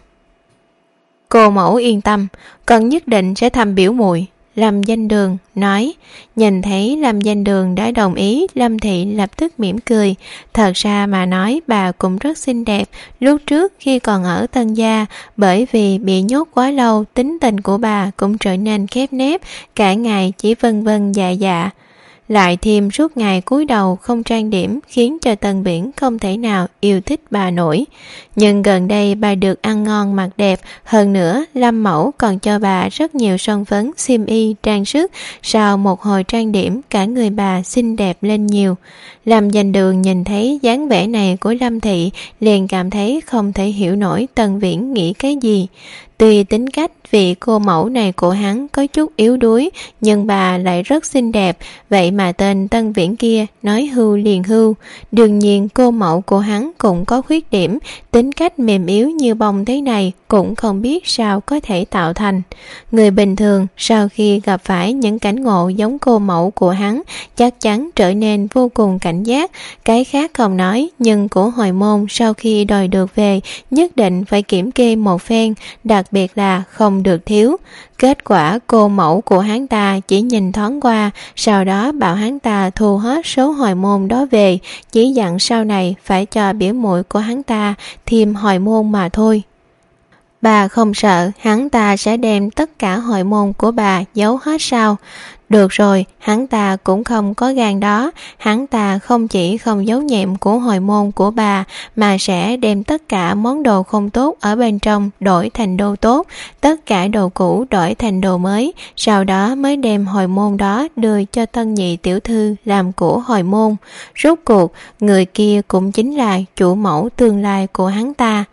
Cô mẫu yên tâm, con nhất định sẽ thăm biểu muội, Lâm Danh Đường nói. Nhìn thấy Lâm Danh Đường đã đồng ý, Lâm thị lập tức mỉm cười. Thật ra mà nói, bà cũng rất xinh đẹp. Lúc trước khi còn ở Tân gia, bởi vì bị nhốt quá lâu, tính tình của bà cũng trở nên khép nép, cả ngày chỉ vân vân dạ dạ. Lại thêm suốt ngày cúi đầu không trang điểm khiến cho Tân Viễn không thể nào yêu thích bà nổi. Nhưng gần đây bà được ăn ngon mặc đẹp, hơn nữa Lâm mẫu còn cho bà rất nhiều son phấn, xiêm y, trang sức. Sau một hồi trang điểm, cả người bà xinh đẹp lên nhiều. Lâm Danh Đường nhìn thấy dáng vẻ này của Lâm thị liền cảm thấy không thể hiểu nổi Tân Viễn nghĩ cái gì. Tuy tính cách vị cô mẫu này của hắn có chút yếu đuối, nhưng bà lại rất xinh đẹp, vậy mà tên Tân Viễn kia nói hưu liền hưu. Đương nhiên cô mẫu của hắn cũng có khuyết điểm, tính cách mềm yếu như bông thế này cũng không biết sao có thể tạo thành. Người bình thường sau khi gặp phải những cảnh ngộ giống cô mẫu của hắn chắc chắn trở nên vô cùng cảnh giác. Cái khác không nói, nhưng của Hồi môn sau khi đòi được về nhất định phải kiểm kê một phen, đặc biệt là không được thiếu. Kết quả cô mẫu của hắn ta chỉ nhìn thoáng qua, sau đó bảo hắn ta thu hết số hồi môn đó về, chỉ dặn sau này phải cho biểu muội của hắn ta thêm hồi môn mà thôi. Bà không sợ hắn ta sẽ đem tất cả hồi môn của bà giấu hết sao? Được rồi, hắn ta cũng không có gan đó. Hắn ta không chỉ không giấu nhẹm của hồi môn của bà, mà sẽ đem tất cả món đồ không tốt ở bên trong đổi thành đồ tốt, tất cả đồ cũ đổi thành đồ mới, sau đó mới đem hồi môn đó đưa cho tân nhị tiểu thư làm của hồi môn. Rốt cuộc người kia cũng chính là chủ mẫu tương lai của hắn ta.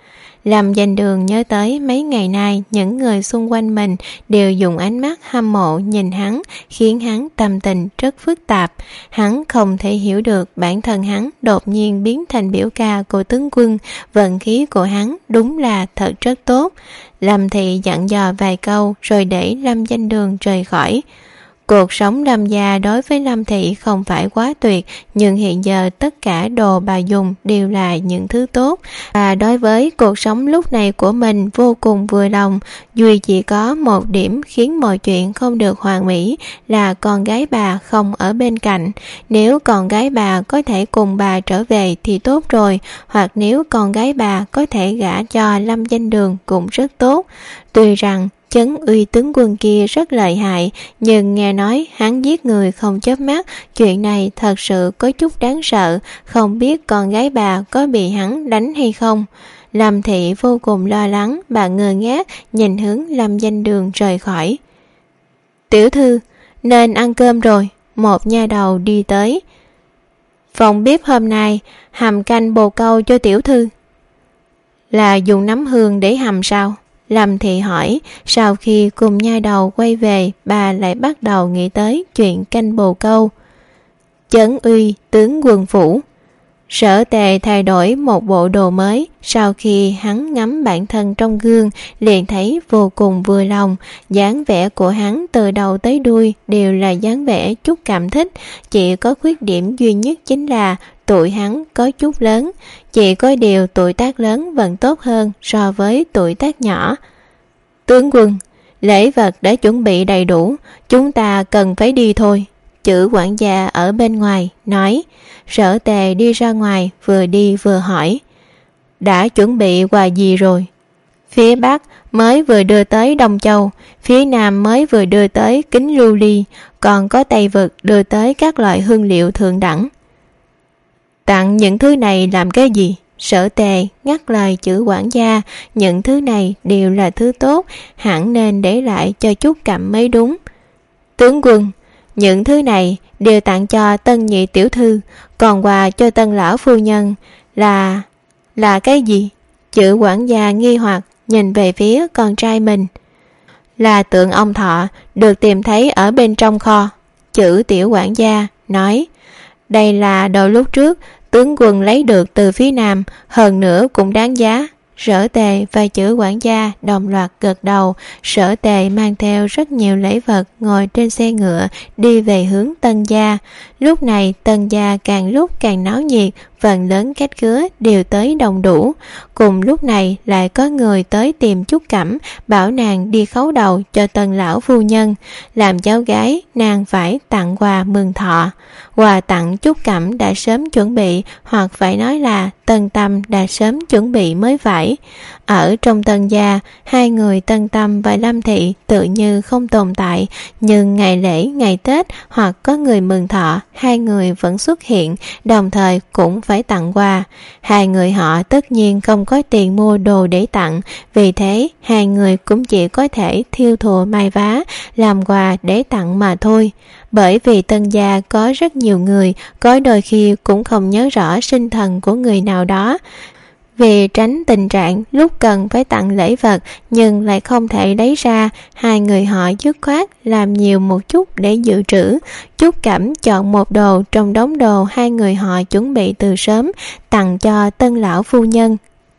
Lâm Danh Đường nhớ tới mấy ngày nay những người xung quanh mình đều dùng ánh mắt hâm mộ nhìn hắn, khiến hắn tâm tình rất phức tạp. Hắn không thể hiểu được bản thân hắn đột nhiên biến thành biểu ca của tướng quân, vận khí của hắn đúng là thật rất tốt. Lâm Thị dặn dò vài câu rồi để Lâm Danh Đường rời khỏi. Cuộc sống Lâm gia đối với Lâm Thị không phải quá tuyệt, nhưng hiện giờ tất cả đồ bà dùng đều là những thứ tốt. Và đối với cuộc sống lúc này của mình vô cùng vừa lòng, duy chỉ có một điểm khiến mọi chuyện không được hoàn mỹ là con gái bà không ở bên cạnh. Nếu con gái bà có thể cùng bà trở về thì tốt rồi, hoặc nếu con gái bà có thể gả cho Lâm Danh Đường cũng rất tốt. Tuy rằng Chấn Uy tướng quân kia rất lợi hại, nhưng nghe nói hắn giết người không chớp mắt, chuyện này thật sự có chút đáng sợ, không biết con gái bà có bị hắn đánh hay không. Lâm Thị vô cùng lo lắng, bà ngơ ngác nhìn hướng Lâm Danh Đường rời khỏi. Tiểu thư, nên ăn cơm rồi. Một nha đầu đi tới. Phòng bếp hôm nay hầm canh bồ câu cho tiểu thư. Là dùng nấm hương để hầm sao? Lâm Thị hỏi. Sau khi cùng nha đầu quay về, bà lại bắt đầu nghĩ tới chuyện canh bồ câu. Chấn Uy tướng quân phủ. Sở Tề thay đổi một bộ đồ mới. Sau khi hắn ngắm bản thân trong gương, liền thấy vô cùng vừa lòng. Dáng vẻ của hắn từ đầu tới đuôi đều là dáng vẻ Trúc Cảm thích. Chỉ có khuyết điểm duy nhất chính là tuổi hắn có chút lớn. Chỉ có điều tuổi tác lớn vẫn tốt hơn so với tuổi tác nhỏ. Tướng quân, lễ vật đã chuẩn bị đầy đủ, chúng ta cần phải đi thôi. Chữ quản gia ở bên ngoài nói. Sở Tề đi ra ngoài, vừa đi vừa hỏi. Đã chuẩn bị quà gì rồi? Phía Bắc mới vừa đưa tới Đông Châu, phía Nam mới vừa đưa tới kính lưu ly, còn có Tây Vực đưa tới các loại hương liệu thượng đẳng. Tặng những thứ này làm cái gì? Sở Tề ngắt lời chữ quản gia. Những thứ này đều là thứ tốt, hẳn nên để lại cho Trúc Cẩm mới đúng. Tướng quân, những thứ này đều tặng cho Tân nhị tiểu thư, còn quà cho Tân lão phu nhân là cái gì? Chữ quản gia nghi hoặc nhìn về phía con trai mình. Là tượng ông thọ, được tìm thấy ở bên trong kho. Chữ tiểu quản gia nói. Đây là đồ lúc trước tướng quân lấy được từ phía Nam, hơn nữa cũng đáng giá. Sở Tề và chữ quản gia đồng loạt gật đầu. Sở Tề mang theo rất nhiều lễ vật, ngồi trên xe ngựa đi về hướng Tân gia. Lúc này Tân gia càng lúc càng náo nhiệt, phần lớn khách khứa đều tới đông đủ. Cùng lúc này lại có người tới tìm Trúc Cẩm, bảo nàng đi khấu đầu cho Tân lão phu nhân. Làm cháu gái, nàng phải tặng quà mừng thọ. Quà tặng Trúc Cẩm đã sớm chuẩn bị, hoặc phải nói là Tân Tâm đã sớm chuẩn bị mới phải. Ở trong Tân gia, hai người Tân Tâm và Lâm Thị tự như không tồn tại, nhưng ngày lễ, ngày Tết hoặc có người mừng thọ, hai người vẫn xuất hiện, đồng thời cũng phải tặng quà. Hai người họ tất nhiên không có tiền mua đồ để tặng, vì thế hai người cũng chỉ có thể thiêu thùa may vá, làm quà để tặng mà thôi. Bởi vì Tân gia có rất nhiều người, có đôi khi cũng không nhớ rõ sinh thần của người nào đó. Vì tránh tình trạng lúc cần phải tặng lễ vật nhưng lại không thể lấy ra, hai người họ dứt khoát làm nhiều một chút để dự trữ. Trúc Cẩm chọn một đồ trong đống đồ hai người họ chuẩn bị từ sớm, tặng cho Tân lão phu nhân.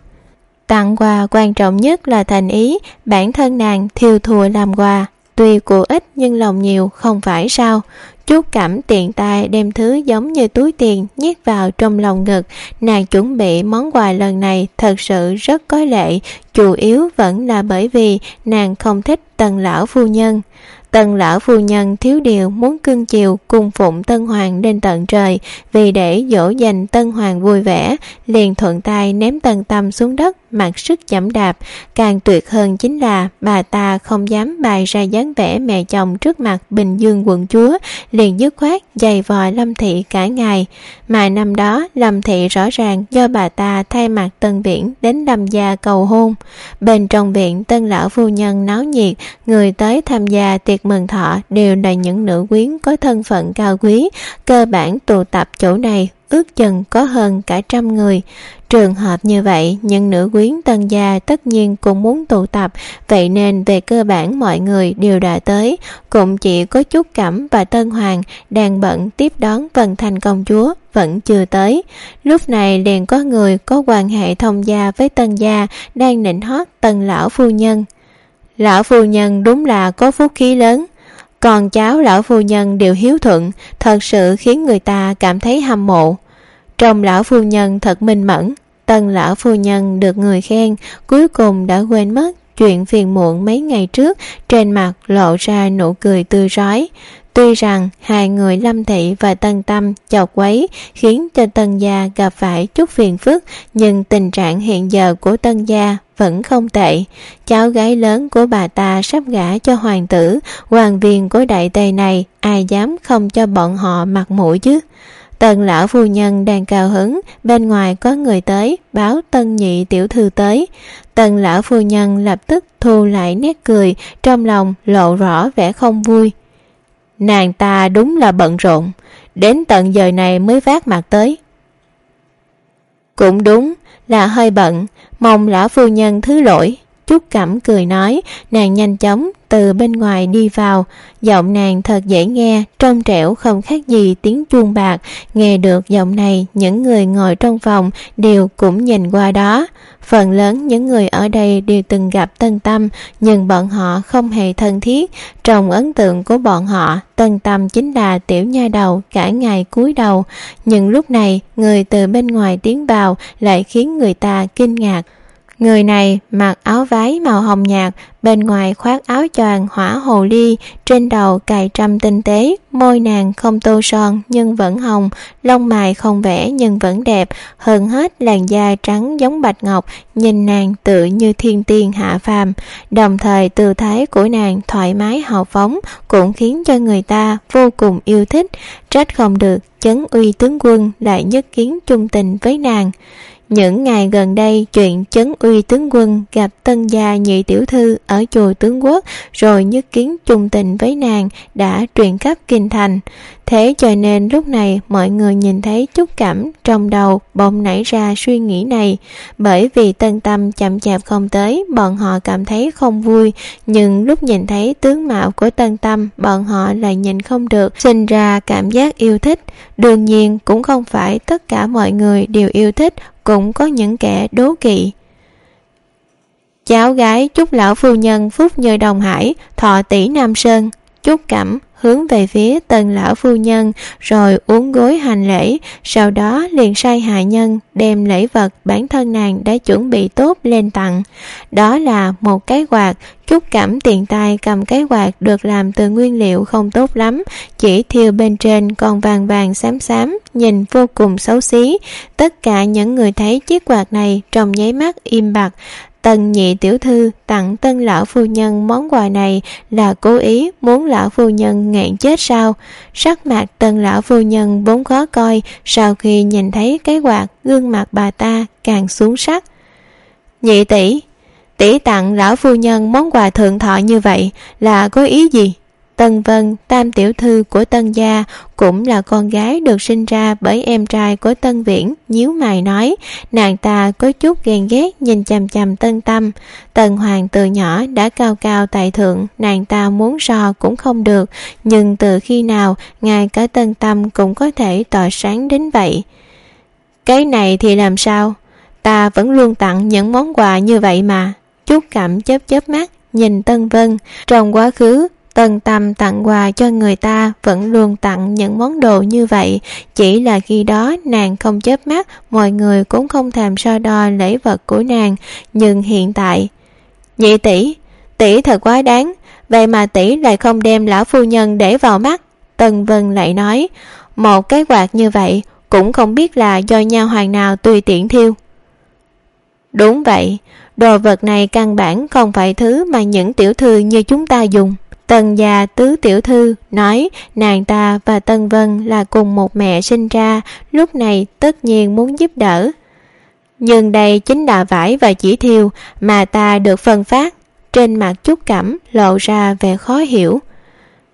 Tặng quà quan trọng nhất là thành ý, bản thân nàng thiêu thùa làm quà. Tuy của ít nhưng lòng nhiều, không phải sao? Trúc Cẩm tiện tay đem thứ giống như túi tiền nhét vào trong lòng ngực. Nàng chuẩn bị món quà lần này thật sự rất có lệ, chủ yếu vẫn là bởi vì nàng không thích Tần lão phu nhân. Tần lão phu nhân thiếu điều muốn cưng chiều cung phụng Tân Hoàng lên tận trời, vì để dỗ dành Tân Hoàng vui vẻ, liền thuận tay ném Tân Tâm xuống đất, mặc sức giẫm đạp. Càng tuyệt hơn chính là bà ta không dám bày ra dáng vẻ mẹ chồng trước mặt Bình Dương quận chúa, liền dứt khoát giày vò Lâm Thị cả ngày. Mà năm đó Lâm Thị rõ ràng do bà ta thay mặt Tân Viễn đến Lâm gia cầu hôn. Bên trong viện Tân lão phu nhân náo nhiệt, người tới tham gia tiệc mừng thọ đều là những nữ quyến có thân phận cao quý, cơ bản tụ tập chỗ này ước chừng có hơn cả 100 người. Trường hợp như vậy, những nữ quyến Tân gia tất nhiên cũng muốn tụ tập, vậy nên về cơ bản mọi người đều đã tới, cũng chỉ có Trúc Cẩm và Tân Hoàng đang bận tiếp đón Vân Thành công chúa vẫn chưa tới. Lúc này liền có người có quan hệ thông gia với Tân gia đang nịnh hót Tân lão phu nhân. Lão phu nhân đúng là có phúc khí lớn, con cháu lão phu nhân đều hiếu thuận, thật sự khiến người ta cảm thấy hâm mộ. Trong lão phu nhân thật minh mẫn, Tân lão phu nhân được người khen, cuối cùng đã quên mất chuyện phiền muộn mấy ngày trước, trên mặt lộ ra nụ cười tươi rói. Tuy rằng hai người Lâm Thị và Tân Tâm chọc quấy khiến cho Tân gia gặp phải chút phiền phức, nhưng tình trạng hiện giờ của Tân gia vẫn không tệ. Cháu gái lớn của bà ta sắp gả cho hoàng tử, hoàng viên của Đại Tây này, ai dám không cho bọn họ mặt mũi chứ. Tân lão phu nhân đang cao hứng, bên ngoài có người tới báo Tân nhị tiểu thư tới. Tân lão phu nhân lập tức thu lại nét cười, trong lòng lộ rõ vẻ không vui. Nàng ta đúng là bận rộn, đến tận giờ này mới vác mặt tới. Cũng đúng là hơi bận, mong lão phu nhân thứ lỗi. Trúc Cẩm cười nói, nàng nhanh chóng từ bên ngoài đi vào, giọng nàng thật dễ nghe, trong trẻo không khác gì tiếng chuông bạc. Nghe được giọng này, những người ngồi trong phòng đều cũng nhìn qua đó. Phần lớn những người ở đây đều từng gặp Tân Tâm, nhưng bọn họ không hề thân thiết. Trong ấn tượng của bọn họ, Tân Tâm chính là tiểu nha đầu cả ngày cúi đầu, nhưng lúc này người từ bên ngoài tiến vào lại khiến người ta kinh ngạc. Người này mặc áo váy màu hồng nhạt, bên ngoài khoác áo choàng hỏa hồ ly, trên đầu cài trâm tinh tế, môi nàng không tô son nhưng vẫn hồng, lông mày không vẽ nhưng vẫn đẹp, hơn hết làn da trắng giống bạch ngọc, nhìn nàng tự như thiên tiên hạ phàm. Đồng thời tư thái của nàng thoải mái hào phóng cũng khiến cho người ta vô cùng yêu thích, trách không được Chấn Uy tướng quân lại nhất kiến chung tình với nàng. Những ngày gần đây, chuyện Chấn Uy tướng quân gặp Tân gia nhị tiểu thư ở chùa Tướng Quốc rồi nhất kiến chung tình với nàng đã truyền khắp kinh thành. Thế cho nên lúc này mọi người nhìn thấy Trúc Cẩm, trong đầu bỗng nảy ra suy nghĩ này. Bởi vì Tân Tâm chậm chạp không tới, bọn họ cảm thấy không vui, nhưng lúc nhìn thấy tướng mạo của Tân Tâm, bọn họ lại nhìn không được, sinh ra cảm giác yêu thích. Đương nhiên cũng không phải tất cả mọi người đều yêu thích, cũng có những kẻ đố kỵ. Cháu gái Trúc lão phu nhân phúc như Đồng Hải, thọ tỷ Nam Sơn. Trúc Cẩm hướng về phía Tân lão phu nhân rồi uốn gối hành lễ, sau đó liền sai hạ nhân đem lễ vật bản thân nàng đã chuẩn bị tốt lên tặng. Đó là một cái quạt. Trúc Cẩm tiện tay cầm cái quạt được làm từ nguyên liệu không tốt lắm, chỉ thiêu bên trên còn vàng vàng xám xám, nhìn vô cùng xấu xí. Tất cả những người thấy chiếc quạt này trong nháy mắt im bặt. Tân nhị tiểu thư tặng Tân lão phu nhân món quà này là cố ý muốn lão phu nhân nghẹn chết sao? Sắc mặt Tân lão phu nhân vốn khó coi, sau khi nhìn thấy cái quạt, gương mặt bà ta càng xuống sắc. Nhị tỷ, tỷ tặng lão phu nhân món quà thượng thọ như vậy là có ý gì? Tân Vân, tam tiểu thư của Tân gia, cũng là con gái được sinh ra bởi em trai của Tân Viễn, nhíu mày nói. Nàng ta có chút ghen ghét nhìn chằm chằm Tân Tâm. Tân Hoàng từ nhỏ đã cao cao tại thượng, nàng ta muốn so cũng không được, nhưng từ khi nào ngay cả Tân Tâm cũng có thể tỏa sáng đến vậy? Cái này thì làm sao? Ta vẫn luôn tặng những món quà như vậy mà. Trúc Cẩm chớp chớp mắt nhìn Tân Vân. Trong quá khứ Tân Tâm tặng quà cho người ta vẫn luôn tặng những món đồ như vậy, chỉ là khi đó nàng không chớp mắt, mọi người cũng không thèm so đo lễ vật của nàng. Nhưng hiện tại, nhị tỷ, tỷ thật quá đáng, vậy mà tỷ lại không đem lão phu nhân để vào mắt. Tân Vân lại nói, một cái quạt như vậy cũng không biết là do nha hoàn nào tùy tiện thiêu. Đúng vậy, đồ vật này căn bản không phải thứ mà những tiểu thư như chúng ta dùng. Tân gia tứ tiểu thư nói nàng ta và Tân Vân là cùng một mẹ sinh ra, lúc này tất nhiên muốn giúp đỡ. Nhưng đây chính là vải và chỉ thiêu mà ta được phân phát. Trên mặt Trúc Cẩm lộ ra vẻ khó hiểu.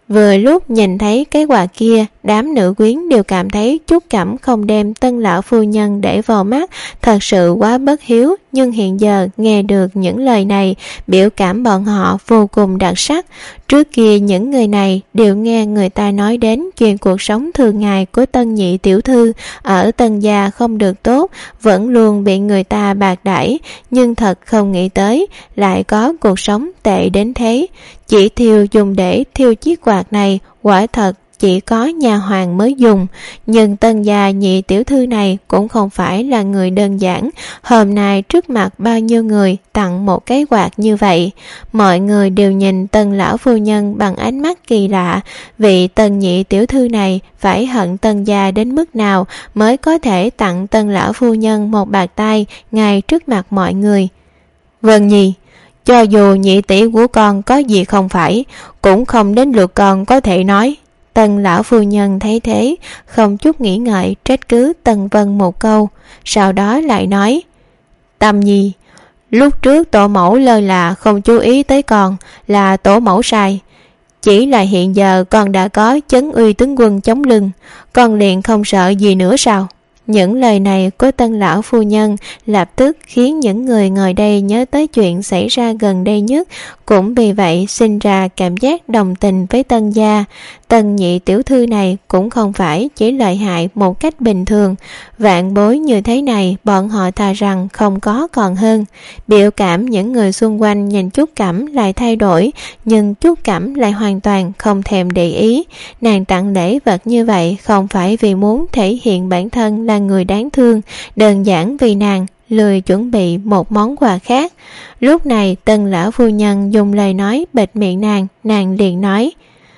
Vừa lúc nhìn thấy cái quạt kia, đám nữ quyến đều cảm thấy Trúc Cẩm không đem Tân lão phu nhân để vào mắt, thật sự quá bất hiếu. Nhưng hiện giờ nghe được những lời này, biểu cảm bọn họ vô cùng đặc sắc. Trước kia những người này đều nghe người ta nói đến chuyện cuộc sống thường ngày của Tân nhị tiểu thư ở Tân gia không được tốt, vẫn luôn bị người ta bạc đãi, nhưng thật không nghĩ tới lại có cuộc sống tệ đến thế. Chỉ thiêu dùng để thiêu chiếc quạt này quả thật chỉ có nhà hoàng mới dùng. Nhưng Tân gia nhị tiểu thư này cũng không phải là người đơn giản. Hôm nay trước mặt bao nhiêu người tặng một cái quạt như vậy. Mọi người đều nhìn Tân lão phu nhân bằng ánh mắt kỳ lạ. Vị Tân nhị tiểu thư này phải hận Tân gia đến mức nào mới có thể tặng Tân lão phu nhân một bạt tay ngay trước mặt mọi người. Vân Nhi, cho dù nhị tỷ của con có gì không phải, cũng không đến lượt con có thể nói. Tân lão phu nhân thấy thế, không chút nghĩ ngợi trách cứ Tân Vân một câu, sau đó lại nói: Tâm Nhi, lúc trước tổ mẫu lơ là không chú ý tới con, là tổ mẫu sai. Chỉ là hiện giờ con đã có chấn uy tướng quân chống lưng, con liền không sợ gì nữa sao? Những lời này của Tân lão phu nhân lập tức khiến những người ngồi đây nhớ tới chuyện xảy ra gần đây nhất, cũng vì vậy sinh ra cảm giác đồng tình với Tân gia. Tân nhị tiểu thư này cũng không phải chỉ lợi hại một cách bình thường, vạn bối như thế này bọn họ thà rằng không có còn hơn. Biểu cảm những người xung quanh nhìn Trúc Cẩm lại thay đổi, nhưng Trúc Cẩm lại hoàn toàn không thèm để ý. Nàng tặng lễ vật như vậy không phải vì muốn thể hiện bản thân là người đáng thương, đơn giản vì nàng lười chuẩn bị một món quà khác. Lúc này Tân lão phu nhân dùng lời nói bịt miệng nàng liền nói: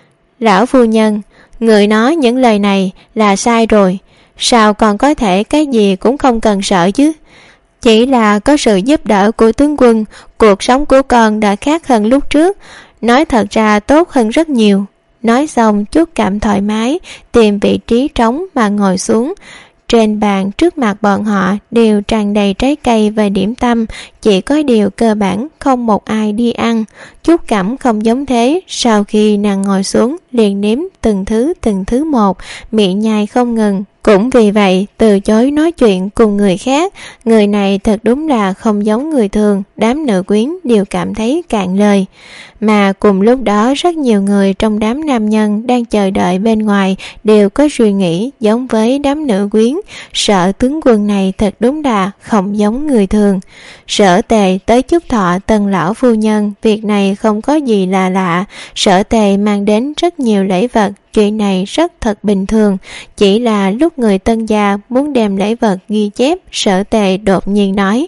Lão phu nhân, người nói những lời này là sai rồi, sao còn có thể cái gì cũng không cần sợ chứ? Chỉ là có sự giúp đỡ của tướng quân, cuộc sống của con đã khác hơn lúc trước, nói thật ra tốt hơn rất nhiều. Nói xong Trúc Cẩm thoải mái tìm vị trí trống mà ngồi xuống. Trên bàn trước mặt bọn họ đều tràn đầy trái cây và điểm tâm, chỉ có điều cơ bản không một ai đi ăn. Trúc Cẩm không giống thế, sau khi nàng ngồi xuống liền nếm từng thứ một, miệng nhai không ngừng. Cũng vì vậy từ chối nói chuyện cùng người khác. Người này thật đúng là không giống người thường, đám nữ quyến đều cảm thấy cạn lời. Mà cùng lúc đó rất nhiều người trong đám nam nhân đang chờ đợi bên ngoài đều có suy nghĩ giống với đám nữ quyến. Sợ tướng quân này thật đúng là không giống người thường. Sở Tề tới chúc thọ Tân lão phu nhân, việc này không có gì là lạ. Sở Tề mang đến rất nhiều lễ vật, chuyện này rất thật bình thường. Chỉ là lúc người Tân gia muốn đem lễ vật ghi chép, Sở Tề đột nhiên nói: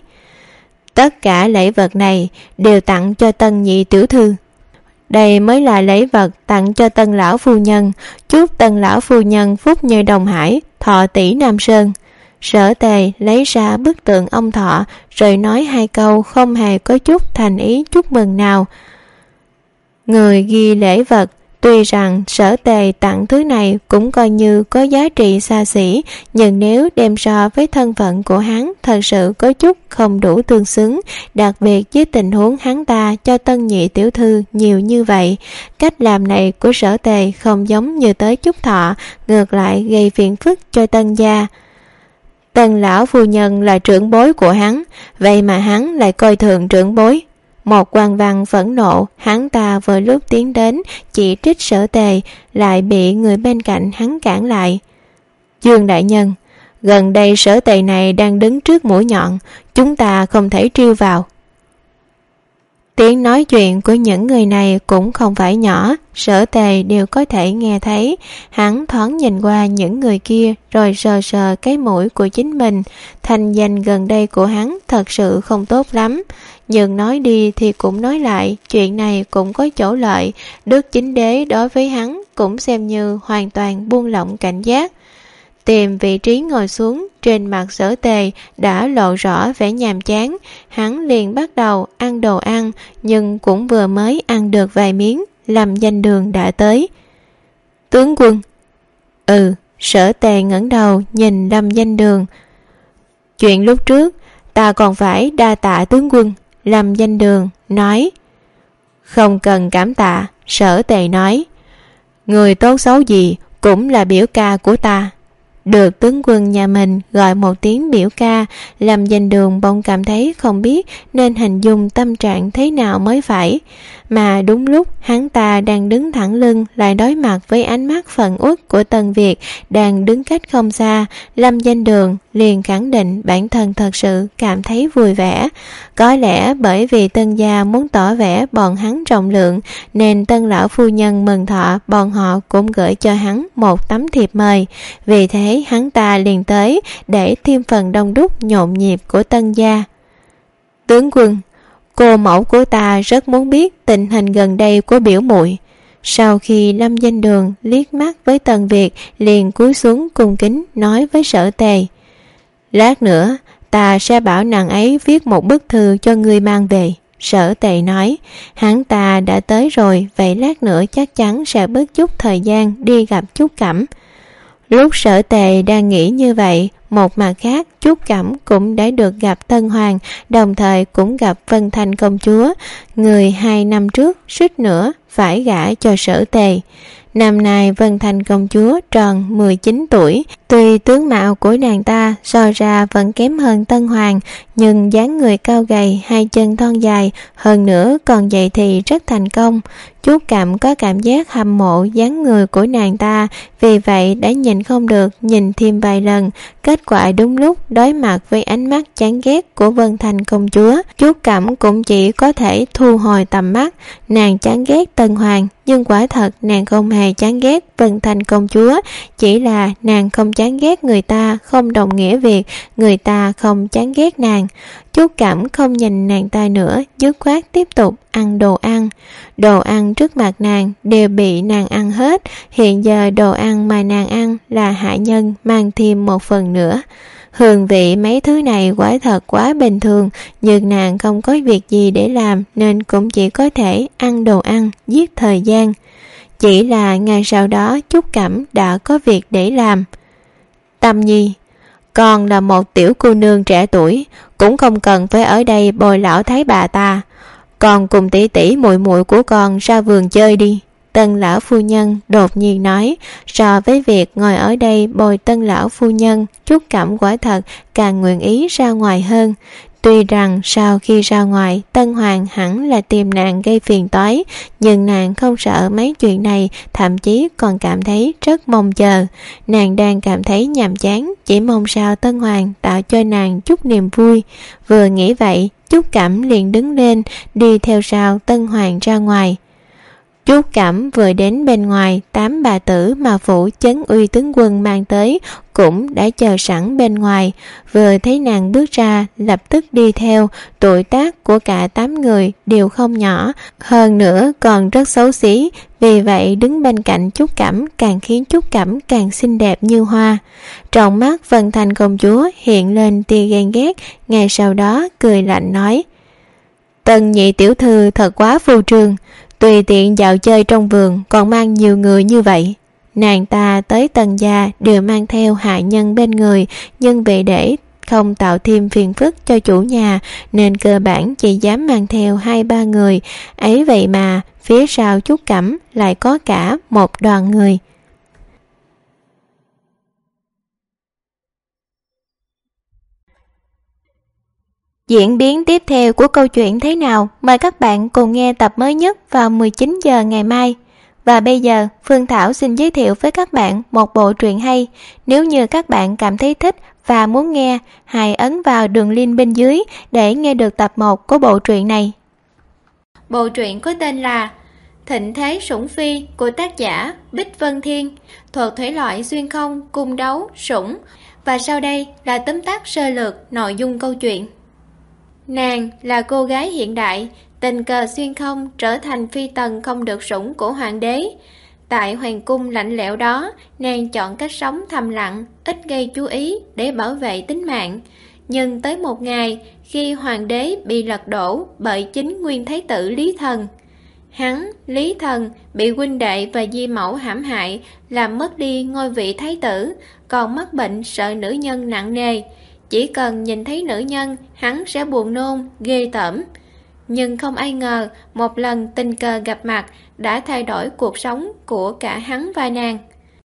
Tất cả lễ vật này đều tặng cho Tân nhị tiểu thư. Đây mới là lễ vật tặng cho Tân lão phu nhân, chúc Tân lão phu nhân phúc như Đồng Hải, thọ tỷ Nam Sơn. Sở Tề lấy ra bức tượng ông Thọ rồi nói hai câu không hề có chút thành ý chúc mừng nào. Người ghi lễ vật tuy rằng Sở Tề tặng thứ này cũng coi như có giá trị xa xỉ, nhưng nếu đem so với thân phận của hắn thật sự có chút không đủ tương xứng, đặc biệt với tình huống hắn ta cho Tân nhị tiểu thư nhiều như vậy. Cách làm này của Sở Tề không giống như tới chúc thọ, ngược lại gây phiền phức cho Tân gia. Tân lão phu nhân là trưởng bối của hắn, vậy mà hắn lại coi thường trưởng bối. Một quan văn phẫn nộ, hắn ta vừa lúc tiến đến chỉ trích Sở Tề, lại bị người bên cạnh hắn cản lại. Dương đại nhân, gần đây Sở Tề này đang đứng trước mũi nhọn, chúng ta không thể trêu vào. Tiếng nói chuyện của những người này cũng không phải nhỏ, Sở Tề đều có thể nghe thấy. Hắn thoáng nhìn qua những người kia rồi sờ sờ cái mũi của chính mình. Thành danh gần đây của hắn thật sự không tốt lắm. Nhưng nói đi thì cũng nói lại, chuyện này cũng có chỗ lợi. Đức chính đế đối với hắn cũng xem như hoàn toàn buông lỏng cảnh giác. Tìm vị trí ngồi xuống, trên mặt Sở Tề đã lộ rõ vẻ nhàm chán. Hắn liền bắt đầu ăn đồ ăn, nhưng cũng vừa mới ăn được vài miếng, Lâm Danh Đường đã tới. Tướng quân. Sở Tề ngẩng đầu nhìn Lâm Danh Đường. Chuyện lúc trước ta còn phải đa tạ tướng quân. Lâm Danh Đường nói. Không cần cảm tạ, Sở Tề nói. Người tốt xấu gì cũng là biểu ca của ta. Được tướng quân nhà mình gọi một tiếng biểu ca, Lâm Danh Đường bỗng cảm thấy không biết nên hình dung tâm trạng thế nào mới phải. Mà đúng lúc hắn ta đang đứng thẳng lưng lại đối mặt với ánh mắt phẫn uất của Tân Việt đang đứng cách không xa, Lâm Danh Đường liền khẳng định bản thân thật sự cảm thấy vui vẻ. Có lẽ bởi vì Tân gia muốn tỏ vẻ bọn hắn rộng lượng nên Tân lão phu nhân mừng thọ bọn họ cũng gửi cho hắn một tấm thiệp mời. Vì thế hắn ta liền tới để thêm phần đông đúc nhộn nhịp của Tân gia. Tướng quân, cô mẫu của ta rất muốn biết tình hình gần đây của biểu muội. Sau khi Lâm Danh Đường liếc mắt với Tần Việt liền cúi xuống cung kính nói với Sở Tề: Lát nữa ta sẽ bảo nàng ấy viết một bức thư cho ngươi mang về. Sở Tề nói: Hắn ta đã tới rồi, vậy lát nữa chắc chắn sẽ bớt chút thời gian đi gặp Trúc Cẩm. Lúc Sở Tề đang nghĩ như vậy, một mặt khác Trúc Cẩm cũng đã được gặp Tân Hoàng, đồng thời cũng gặp Vân Thành công chúa, người 2 năm trước suýt nữa phải gả cho Sở Tề. Năm nay Vân Thành công chúa tròn 19 tuổi, tuy tướng mạo của nàng ta so ra vẫn kém hơn Tân Hoàng, nhưng dáng người cao gầy, 2 chân thon dài, hơn nữa còn dậy thì rất thành công. Chú Cẩm có cảm giác hâm mộ dáng người của nàng ta, vì vậy đã nhìn không được nhìn thêm vài lần. Kết quả đúng lúc đối mặt với ánh mắt chán ghét của Vân Thành công chúa, chú Cẩm cũng chỉ có thể thu hồi tầm mắt. Nàng chán ghét Tân Hoàng, nhưng quả thật nàng không hề chán ghét Vân Thành công chúa, chỉ là nàng không chán ghét người ta không đồng nghĩa việc người ta không chán ghét nàng. Chú Cẩm không nhìn nàng ta nữa, dứt khoát tiếp tục ăn đồ ăn. Đồ ăn trước mặt nàng đều bị nàng ăn hết, hiện giờ đồ ăn mà nàng ăn là hạ nhân mang thêm một phần nữa. Hương vị mấy thứ này quả thật quá bình thường, nhưng nàng không có việc gì để làm nên cũng chỉ có thể ăn đồ ăn, giết thời gian. Chỉ là ngày sau đó Trúc Cẩm đã có việc để làm. Tâm Nhi, con là một tiểu cô nương trẻ tuổi, cũng không cần phải ở đây bồi lão thái bà ta. Con cùng tỷ tỷ muội muội của con ra vườn chơi đi. Tân lão phu nhân đột nhiên nói. So với việc ngồi ở đây bồi Tân lão phu nhân, Trúc Cẩm quả thật càng nguyện ý ra ngoài hơn. Tuy rằng sau khi ra ngoài Tân Hoàng hẳn là tìm nàng gây phiền toái, nhưng nàng không sợ mấy chuyện này, thậm chí còn cảm thấy rất mong chờ. Nàng đang cảm thấy nhàm chán, chỉ mong sao Tân Hoàng tạo cho nàng chút niềm vui. Vừa nghĩ vậy, Trúc Cẩm liền đứng lên đi theo sau Tân Hoàng ra ngoài. Trúc Cẩm vừa đến bên ngoài, 8 bà tử mà phủ chấn uy tướng quân mang tới cũng đã chờ sẵn bên ngoài. Vừa thấy nàng bước ra lập tức đi theo. Tuổi tác của cả 8 người đều không nhỏ, hơn nữa còn rất xấu xí, vì vậy đứng bên cạnh Trúc Cẩm càng khiến Trúc Cẩm càng xinh đẹp như hoa. Trong mắt Vân Thành công chúa hiện lên tia ghen ghét, ngay sau đó cười lạnh nói: Tân nhị tiểu thư thật quá phô trương, tùy tiện dạo chơi trong vườn còn mang nhiều người như vậy. Nàng ta tới Tần gia đều mang theo hạ nhân bên người, nhưng vì để không tạo thêm phiền phức cho chủ nhà nên cơ bản chỉ dám mang theo 2-3 người. Ấy vậy mà phía sau Trúc Cẩm lại có cả một đoàn người. Diễn biến tiếp theo của câu chuyện thế nào? Mời các bạn cùng nghe tập mới nhất vào 19 giờ ngày mai. Và bây giờ, Phương Thảo xin giới thiệu với các bạn một bộ truyện hay. Nếu như các bạn cảm thấy thích và muốn nghe, hãy ấn vào đường link bên dưới để nghe được tập 1 của bộ truyện này. Bộ truyện có tên là Thịnh Thế Sủng Phi của tác giả Bích Vân Thiên, thuộc thể loại xuyên không, cung đấu, sủng. Và sau đây là tóm tắt sơ lược nội dung câu chuyện. Nàng là cô gái hiện đại, tình cờ xuyên không trở thành phi tần không được sủng của hoàng đế. Tại hoàng cung lạnh lẽo đó, nàng chọn cách sống thầm lặng, ít gây chú ý để bảo vệ tính mạng. Nhưng tới một ngày, khi hoàng đế bị lật đổ bởi chính nguyên thái tử Lý Thần. Hắn, Lý Thần, bị huynh đệ và di mẫu hãm hại, làm mất đi ngôi vị thái tử, còn mắc bệnh sợ nữ nhân nặng nề. Chỉ cần nhìn thấy nữ nhân, hắn sẽ buồn nôn, ghê tởm. Nhưng không ai ngờ, một lần tình cờ gặp mặt, đã thay đổi cuộc sống của cả hắn và nàng.